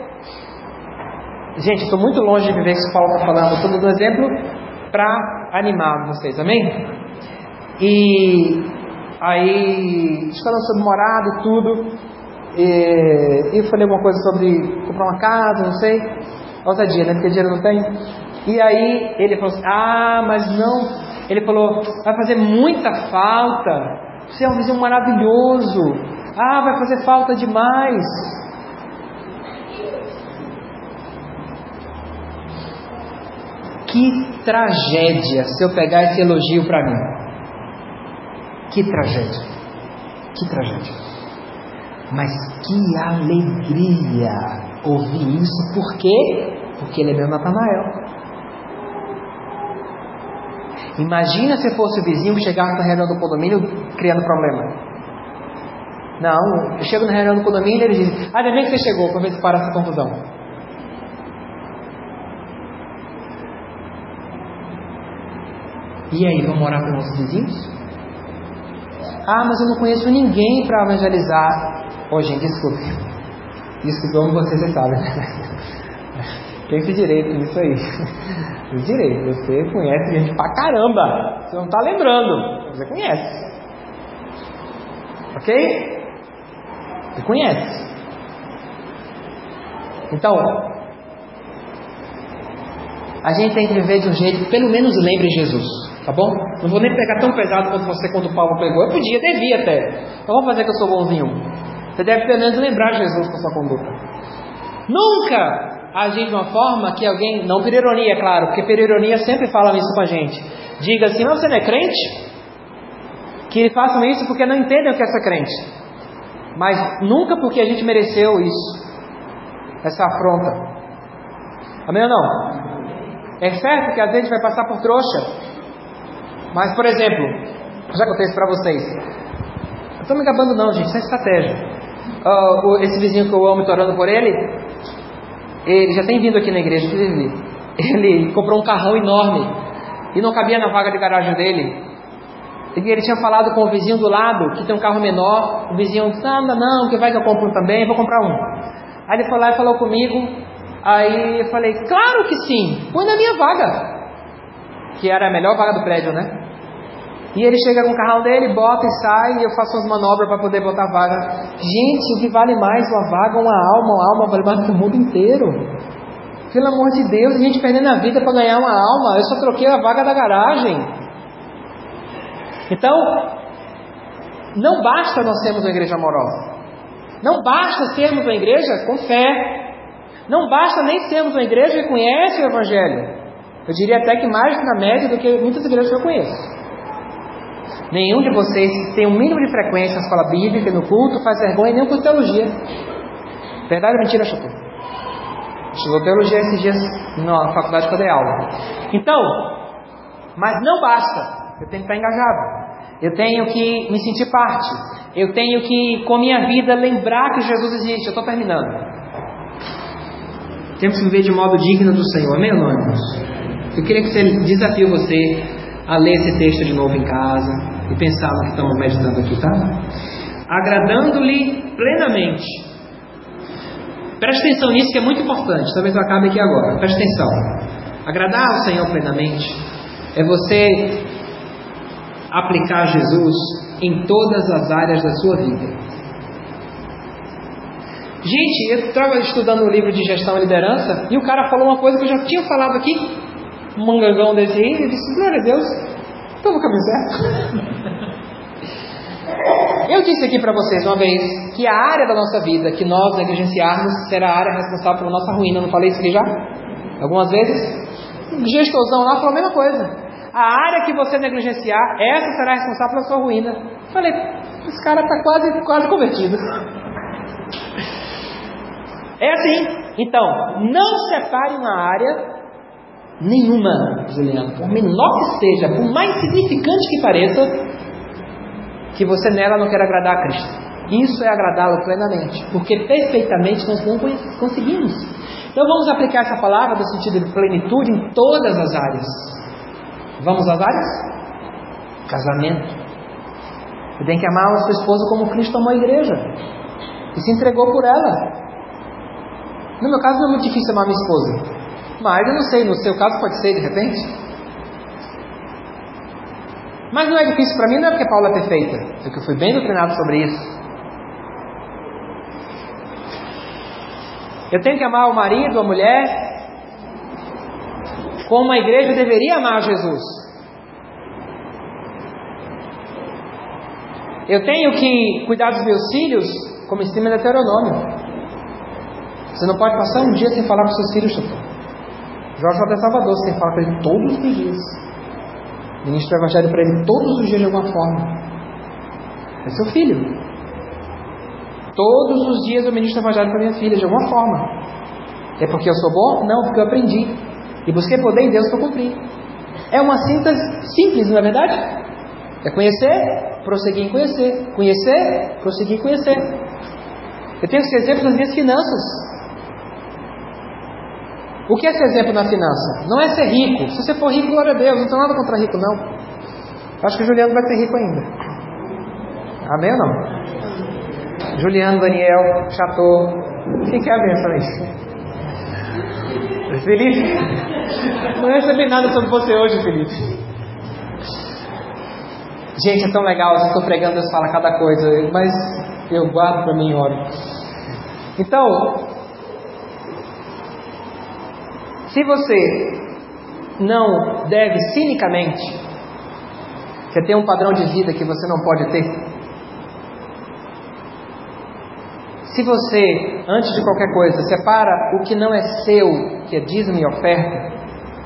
Gente, estou muito longe de viver isso que o Paulo está falando. Estou dando um exemplo para animar vocês, amém? E aí, falando sobre morada e tudo, e eu falei alguma coisa sobre comprar uma casa, não sei, ousadia, né? Porque dinheiro não tem. E aí ele falou assim: mas não. Ele falou: vai fazer muita falta. Você é um vizinho maravilhoso. Vai fazer falta demais. Que tragédia se eu pegar esse elogio para mim. Que tragédia. Que tragédia. Mas que alegria ouvir isso. Por quê? Porque ele é meu Natanael. Imagina se fosse o vizinho que chegava na reunião do condomínio criando problema. Não, eu chego na reunião do condomínio e ele diz: ainda bem que você chegou, para ver se para essa confusão. E aí, vamos orar pelos nossos vizinhos? Mas eu não conheço ninguém para evangelizar. Gente, desculpe, eu amo você sabe. Tem esse direito nisso aí. Esse direito, você conhece gente pra caramba. Você não está lembrando, você conhece. Ok? Você conhece. Então, a gente tem que viver de um jeito que pelo menos lembre Jesus. Tá bom? Não vou nem pegar tão pesado quanto você, quando o Paulo pegou. Eu podia, devia até. Então vamos fazer que eu sou bonzinho. Você deve pelo menos lembrar Jesus com sua conduta. Nunca agir de uma forma que alguém, não por ironia, é claro, porque por ironia sempre falam isso com a gente. Diga assim: mas você não é crente? Que façam isso porque não entendem o que é ser crente. Mas nunca porque a gente mereceu isso. Essa afronta. Amém ou não? É certo que às vezes vai passar por trouxa. Mas, por exemplo, já contei isso para vocês. Eu estou me gabando não, gente, isso é estratégia. Esse vizinho que eu amo, estou orando por ele já tem vindo aqui na igreja, ele comprou um carrão enorme e não cabia na vaga de garagem dele. E ele tinha falado com o vizinho do lado que tem um carro menor. O vizinho: não, que vai que eu compro um também, vou comprar um. Aí ele foi lá e falou comigo. Aí eu falei: claro que sim, põe na minha vaga, que era a melhor vaga do prédio, né? E ele chega com o carrão dele, bota e sai, e eu faço umas manobras para poder botar a vaga. Gente, o que vale mais uma vaga, uma alma vale mais do que o mundo inteiro. Pelo amor de Deus, a gente perdendo a vida para ganhar uma alma. Eu só troquei a vaga da garagem. Então, não basta nós sermos uma igreja amorosa. Não basta sermos uma igreja com fé. Não basta nem sermos uma igreja que conhece o Evangelho. Eu diria até que mais na média do que muitas igrejas que eu conheço. Nenhum de vocês que tem um mínimo de frequência na escola bíblica e no culto faz vergonha nem com teologia. Verdade ou mentira, Chateau? Estudou teologia esses dias na faculdade que eu dei aula. Então, mas não basta. Eu tenho que estar engajado. Eu tenho que me sentir parte. Eu tenho que, com a minha vida, lembrar que Jesus existe. Eu estou terminando. Temos que viver de modo digno do Senhor. Amém ou não, irmãos? Eu queria que você desafie você a ler esse texto de novo em casa e pensar no que estamos meditando aqui, tá? Agradando-lhe plenamente. Preste atenção nisso que é muito importante. Talvez eu acabe aqui agora. Preste atenção. Agradar ao Senhor plenamente é você aplicar Jesus em todas as áreas da sua vida. Gente, eu estava estudando um livro de gestão e liderança e o cara falou uma coisa que eu já tinha falado aqui, um mangangão desse aí, e disse, glória a Deus, estou no caminho certo. Eu disse aqui para vocês uma vez que a área da nossa vida que nós negligenciarmos será a área responsável pela nossa ruína. Não falei isso aqui já? Algumas vezes? O gestorzão lá falou a mesma coisa. A área que você negligenciar, essa será responsável pela sua ruína. Falei, esse cara está quase convertido. É assim. Então, não separe uma área nenhuma, Juliano, por menor que seja, por mais significante que pareça, que você nela não quer agradar a Cristo. Isso é agradá-lo plenamente, porque perfeitamente nós não conseguimos. Então vamos aplicar essa palavra no sentido de plenitude em todas as áreas. Vamos às áreas? Casamento. Você tem que amar a sua esposa como Cristo amou a igreja e se entregou por ela. No meu caso não é muito difícil amar minha esposa, mas eu não sei, no seu caso pode ser de repente. Mas não é difícil para mim, não é porque Paula é perfeita, porque eu fui bem doutrinado sobre isso. Eu tenho que amar o marido, a mulher, como a igreja deveria amar Jesus. Eu tenho que cuidar dos meus filhos como ensina no Deuteronômio. Você não pode passar um dia sem falar para os seus filhos, Chapéu. Jorge vai até Salvador, você tem que falar para ele todos os dias. Ministra o evangelho para ele todos os dias de alguma forma. É seu filho. Todos os dias eu ministro o evangelho para minha filha de alguma forma. É porque eu sou bom? Não, porque eu aprendi e busquei poder em Deus para cumprir. É uma síntese simples, não é verdade? É conhecer, prosseguir em conhecer. Conhecer, prosseguir em conhecer. Eu tenho que ser exemplo nas minhas finanças. O que é ser exemplo na finança? Não é ser rico. Se você for rico, glória a Deus. Não tenho nada contra rico, não. Acho que o Juliano vai ser rico ainda. Amém ou não? Juliano, Daniel, Chateau. Quem quer a bênção aí? Felipe? Não recebi nada sobre você hoje, Felipe. Gente, é tão legal. Eu estou pregando, Deus fala cada coisa. Mas eu guardo para mim e oro. Então, se você não deve cinicamente, você tem um padrão de vida que você não pode ter. Se você, antes de qualquer coisa, separa o que não é seu, que é dízimo e oferta.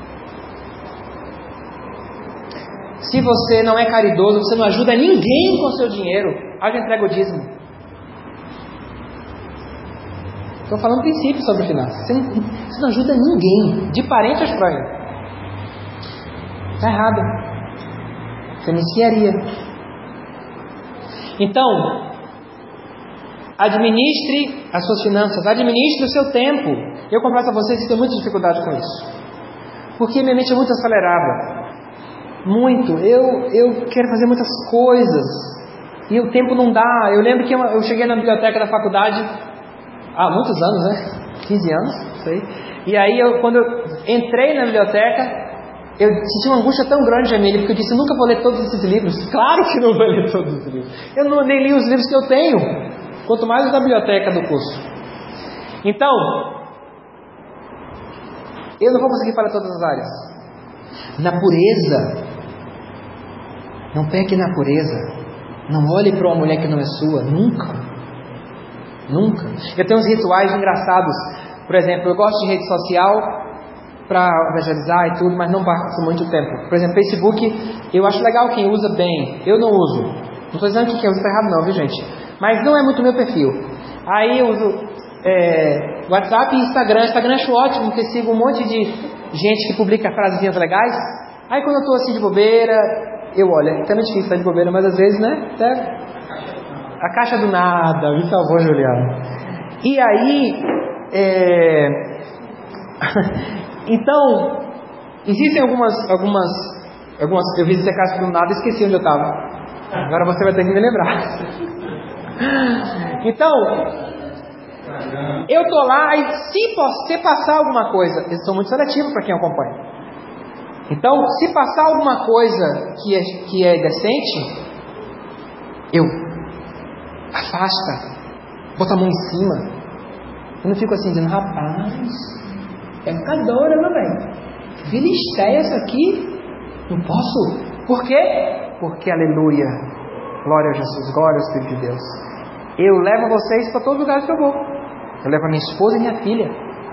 Se você não é caridoso, você não ajuda ninguém com o seu dinheiro, haja entrega o dízimo. Estou falando princípios sobre finanças. Você não ajuda ninguém, de parente a estranho. Está errado. Você iniciaria. Então, administre as suas finanças, administre o seu tempo. Eu confesso a vocês que tenho muita dificuldade com isso. Porque minha mente é muito acelerada. Muito. Eu quero fazer muitas coisas. E o tempo não dá. Eu lembro que eu cheguei na biblioteca da faculdade há muitos anos, né? 15 anos, não sei. E aí, quando eu entrei na biblioteca, eu senti uma angústia tão grande, Emílio, porque eu disse, eu nunca vou ler todos esses livros. Claro que não vou ler todos os livros. Eu nem li os livros que eu tenho, quanto mais os da biblioteca do curso. Então, eu não vou conseguir falar todas as áreas. Na pureza, não peque na pureza. Não olhe para uma mulher que não é sua, nunca. Nunca. Eu tenho uns rituais engraçados. Por exemplo, eu gosto de rede social para evangelizar e tudo, mas não passo muito tempo. Por exemplo, Facebook, eu acho legal quem usa bem. Eu não uso. Não estou dizendo que quem usa está errado não, viu gente? Mas não é muito meu perfil. Aí eu uso WhatsApp e Instagram. Instagram acho ótimo, porque sigo um monte de gente que publica frasezinhas legais. Aí quando eu tô assim de bobeira, eu olho. É também difícil estar de bobeira, mas às vezes, né? Até a caixa do nada, me salvou, Juliana. E aí, então, existem algumas. Eu vi essa caixa do nada e esqueci onde eu estava. Agora você vai ter que me lembrar. Então, eu tô lá e se passar alguma coisa, eu sou muito seletivo para quem acompanha. Então, se passar alguma coisa que é decente, eu afasta, bota a mão em cima. Eu não fico assim dizendo, rapaz, é pecadora, meu bem. Filisteia isso aqui, não posso. Por quê? Porque, aleluia, glória a Jesus, glória ao Espírito de Deus. Eu levo vocês para todos os lugares que eu vou. Eu levo a minha esposa e minha filha.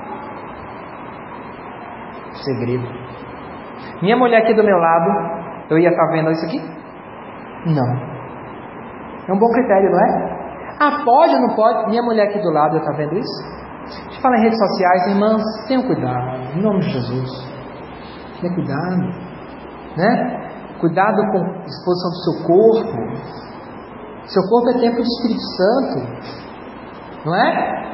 Segredo. Minha mulher aqui do meu lado, eu ia estar vendo isso aqui? Não. É um bom critério, não é? Ah, pode ou não pode? Minha mulher aqui do lado, está vendo isso? Deixa eu falar em redes sociais, irmãs, tenham cuidado, em nome de Jesus. Tenha cuidado, né? Cuidado com a exposição do seu corpo. Seu corpo é templo do Espírito Santo, não é?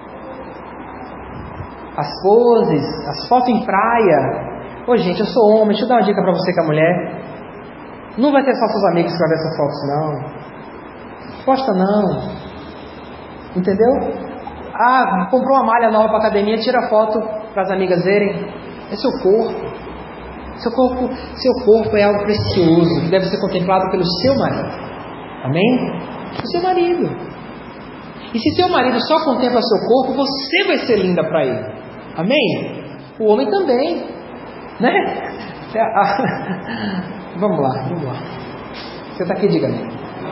As poses, as fotos em praia. Ô gente, eu sou homem, deixa eu dar uma dica pra você que é mulher. Não vai ter só seus amigos que vão ver essas fotos, não. Posta não. Entendeu? Ah, comprou uma malha nova pra academia, tira foto para as amigas verem. É seu corpo. Seu corpo é algo precioso que deve ser contemplado pelo seu marido. Amém? O seu marido. E se seu marido só contempla seu corpo, você vai ser linda para ele. Amém? O homem também, né? Vamos lá. Você está aqui, diga-me.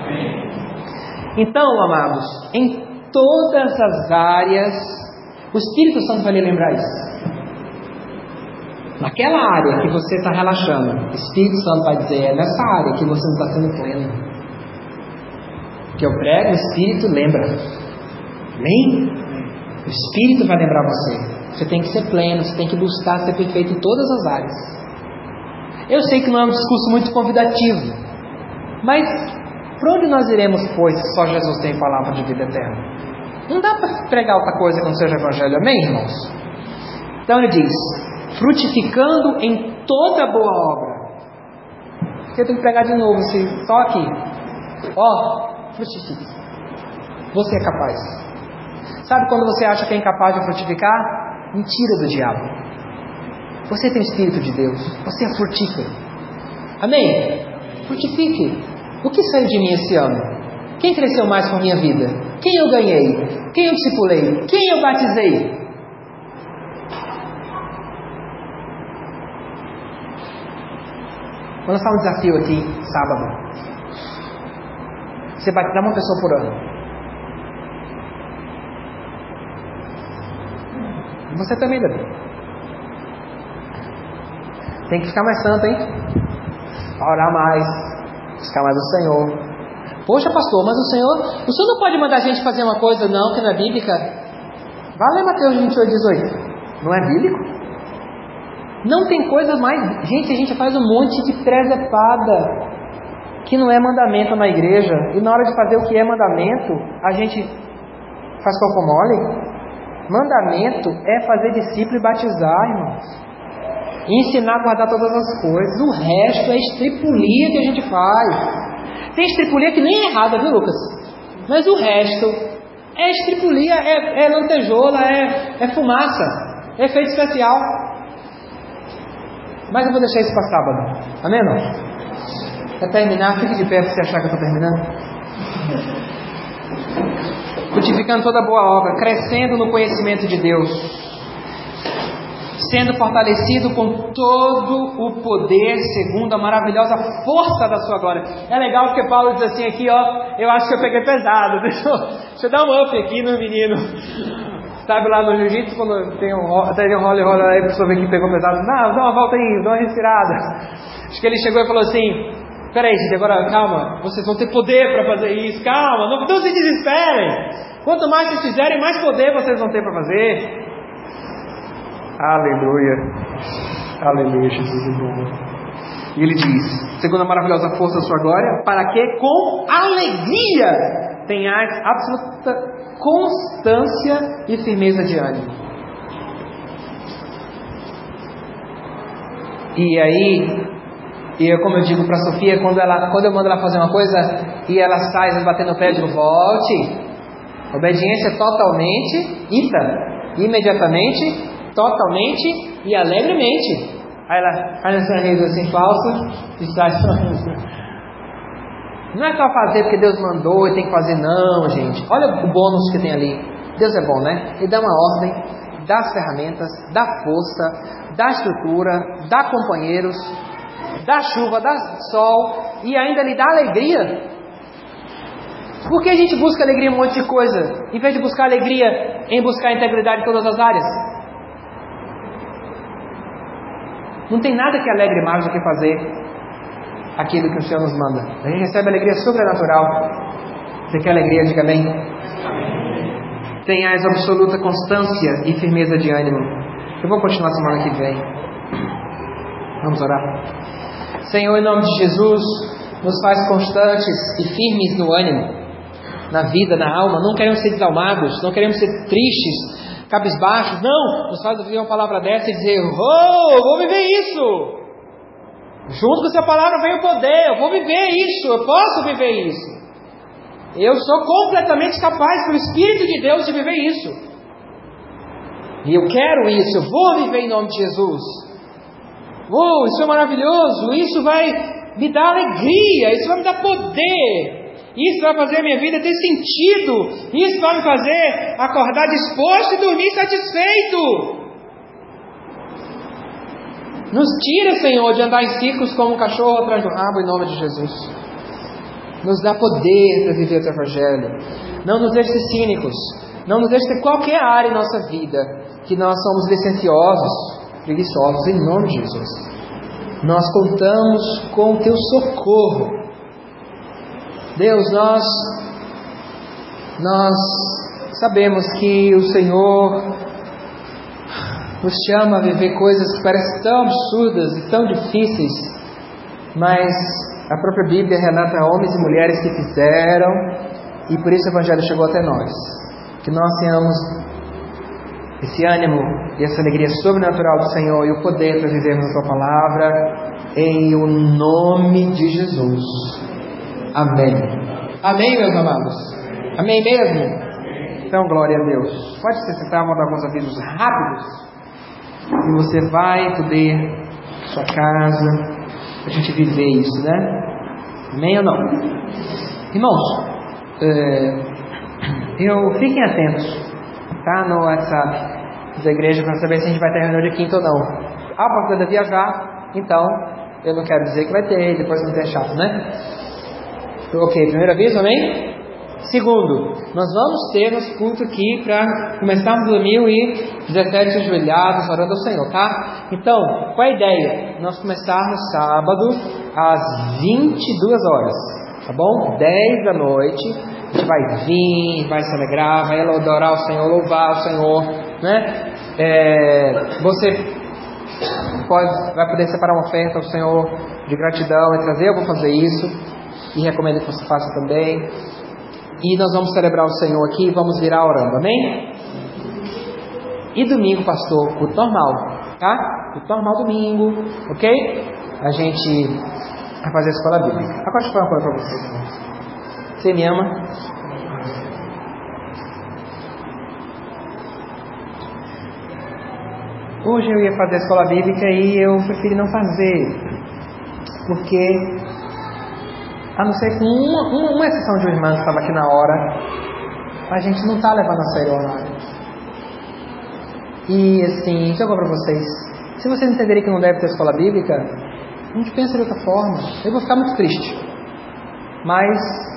Então, amados, em todas as áreas, o Espírito Santo vai lhe lembrar isso. Naquela área que você está relaxando, o Espírito Santo vai dizer, é nessa área que você não está sendo pleno. Que eu prego, o Espírito lembra. Amém? O Espírito vai lembrar você. Você tem que ser pleno, você tem que buscar ser perfeito em todas as áreas. Eu sei que não é um discurso muito convidativo, mas para onde nós iremos, pois, se só Jesus tem palavra de vida eterna? Não dá para pregar outra coisa que não seja evangelho, amém, irmãos? Então ele diz, frutificando em toda boa obra. Eu tenho que pregar de novo, só aqui. Frutifique. Você é capaz. Sabe quando você acha que é incapaz de frutificar? Mentira do diabo. Você tem o Espírito de Deus. Você é frutífero. Amém? Frutifique. O que saiu de mim esse ano? Quem cresceu mais com a minha vida? Quem eu ganhei? Quem eu discipulei? Quem eu batizei? Vou lançar um desafio aqui, sábado. Você batizar uma pessoa por ano. Você também, Davi. Tem que ficar mais santo, hein? Orar mais. Buscar mais o Senhor. Poxa, pastor, mas o senhor não pode mandar a gente fazer uma coisa, não, que não é bíblica. Vai ler Mateus 28:18. Não é bíblico? Não tem coisa mais. Gente, a gente faz um monte de presepada que não é mandamento na igreja, e na hora de fazer o que é mandamento, a gente faz corpo mole. Mandamento é fazer discípulo e batizar, irmãos, e ensinar a guardar todas as coisas. O resto é estripulia que a gente faz. Tem estripulia que nem é errada, viu, Lucas? Mas o resto é estripulia, é lantejoula, é fumaça, é efeito especial. Mas eu vou deixar isso para sábado. Amém, irmão? Para terminar, fique de pé para você achar que eu estou terminando. Frutificando toda boa obra, crescendo no conhecimento de Deus, sendo fortalecido com todo o poder, segundo a maravilhosa força da sua glória. É legal porque Paulo diz assim aqui, eu acho que eu peguei pesado, deixa eu dar um up aqui no menino. Sabe lá no jiu-jitsu, quando tem um role aí, a pessoa vê que pegou pesado, não, dá uma volta aí, dá uma respirada. Acho que ele chegou e falou assim, Peraí, gente, agora calma, vocês vão ter poder para fazer isso, calma, não se desesperem. Quanto mais vocês fizerem, mais poder vocês vão ter para fazer. Aleluia, aleluia, Jesus é bom. E ele diz, segundo a maravilhosa força da sua glória, para que com alegria tenhais absoluta constância e firmeza de ânimo. E aí, como eu digo para a Sofia, quando eu mando ela fazer uma coisa e ela sai batendo o pé, eu digo, volte. Obediência totalmente, imediatamente, totalmente e alegremente. Aí ela sorriu assim, falsa, e sai sorrindo. Não é só fazer porque Deus mandou e tem que fazer, não, gente. Olha o bônus que tem ali. Deus é bom, né? Ele dá uma ordem, dá as ferramentas, dá força, dá estrutura, dá companheiros, dá chuva, dá sol e ainda lhe dá alegria. Por que a gente busca alegria em um monte de coisa, em vez de buscar alegria em buscar integridade em todas as áreas? Não tem nada que alegre mais do que fazer aquilo que o Senhor nos manda. A gente recebe alegria sobrenatural. Você quer alegria? Diga amém. Tenhais absoluta constância e firmeza de ânimo. Eu vou continuar semana que vem. Vamos orar. Senhor, em nome de Jesus, nos faz constantes e firmes no ânimo, na vida, na alma. Não queremos ser desalmados, não queremos ser tristes, cabisbaixos. Não, nos faz ouvir uma palavra dessa e dizer, vou viver isso. Junto com essa palavra vem o poder, eu vou viver isso, eu posso viver isso. Eu sou completamente capaz, pelo Espírito de Deus, de viver isso. E eu quero isso, eu vou viver em nome de Jesus. Isso é maravilhoso, isso vai me dar alegria, isso vai me dar poder, isso vai fazer a minha vida ter sentido, isso vai me fazer acordar disposto e dormir satisfeito. Nos tira, Senhor, de andar em ciclos como um cachorro atrás do rabo, em nome de Jesus. Nos dá poder para viver o Teu Evangelho. Não nos deixe ser cínicos, não nos deixe ter qualquer área em nossa vida que nós somos licenciosos, preguiçosos, em nome de Jesus. Nós contamos com o Teu socorro. Deus, nós sabemos que o Senhor nos chama a viver coisas que parecem tão absurdas e tão difíceis, mas a própria Bíblia relata homens e mulheres que fizeram, e por isso o Evangelho chegou até nós. Que nós tenhamos esse ânimo e essa alegria sobrenatural do Senhor e o poder para vivermos a Sua palavra, em o nome de Jesus. Amém. Amém, meus amados? Amém mesmo? Então, glória a Deus. Pode se sentar, vou dar alguns avisos rápidos. E você vai poder, sua casa, a gente viver isso, né? Amém ou não? Irmãos, fiquem atentos, tá? No WhatsApp da igreja para saber se a gente vai ter reunião de quinta ou não. A oportunidade de viajar, então eu não quero dizer que vai ter, depois não tem chato, né? Ok, primeiro aviso, amém? Segundo, nós vamos ter nosso culto aqui para começarmos o 2017 ajoelhados, orando ao Senhor, tá? Então, qual é a ideia? Nós começarmos sábado às 22 horas, tá bom? 10 da noite, a gente vai vir, vai se alegrar, vai adorar o Senhor, louvar o Senhor, né? Você vai poder separar uma oferta ao Senhor de gratidão e trazer, eu vou fazer isso, e recomendo que você faça também. E nós vamos celebrar o Senhor aqui e vamos virar orando, amém? E domingo, pastor, culto normal, tá? Culto normal domingo, ok? A gente vai fazer a escola bíblica. Agora deixa eu falar uma coisa para vocês, irmãos. Você me ama? Hoje eu ia fazer a escola bíblica e eu preferi não fazer, porque a não ser com uma exceção de uma irmã que estava aqui na hora, a gente não está levando a sério o horário. E assim, deixa eu falar para vocês, se vocês entenderem que não deve ter escola bíblica, a gente pensa de outra forma. Eu vou ficar muito triste, mas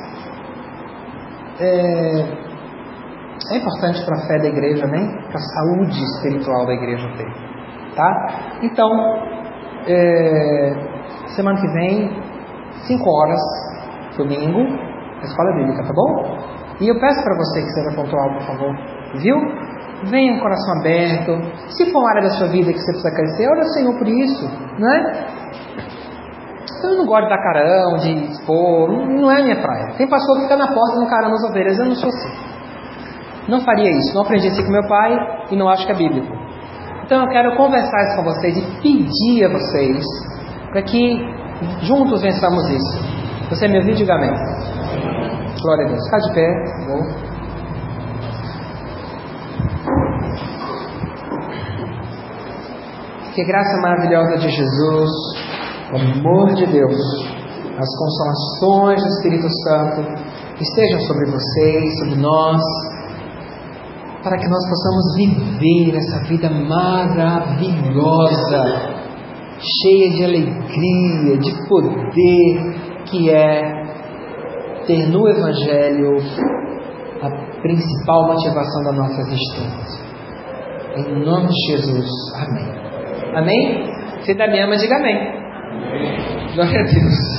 é importante para a fé da igreja, né? Para a saúde espiritual da igreja ter, tá? Então, semana que vem, 5 horas, domingo, na escola bíblica, tá bom? E eu peço para você que seja pontual, por favor, viu? Venha com o coração aberto. Se for uma área da sua vida que você precisa crescer, ora ao Senhor por isso, né? Eu não gosto de dar carão, de expor, não é a minha praia. Tem pastor que fica na porta no carão nas ovelhas, eu não sou assim. Não faria isso, não aprendi assim com meu pai e não acho que é bíblico. Então eu quero conversar isso com vocês e pedir a vocês para que juntos vençamos isso. Você me ouviu? Diga amém. Glória a Deus. Fica de pé, por favor. Que graça maravilhosa de Jesus, o amor de Deus, as consolações do Espírito Santo estejam sobre vocês, sobre nós, para que nós possamos viver essa vida maravilhosa, cheia de alegria, de poder, que é ter no Evangelho a principal motivação da nossa existência. Em nome de Jesus, amém. Amém? Se ainda me ama, diga amém. Glória a Deus.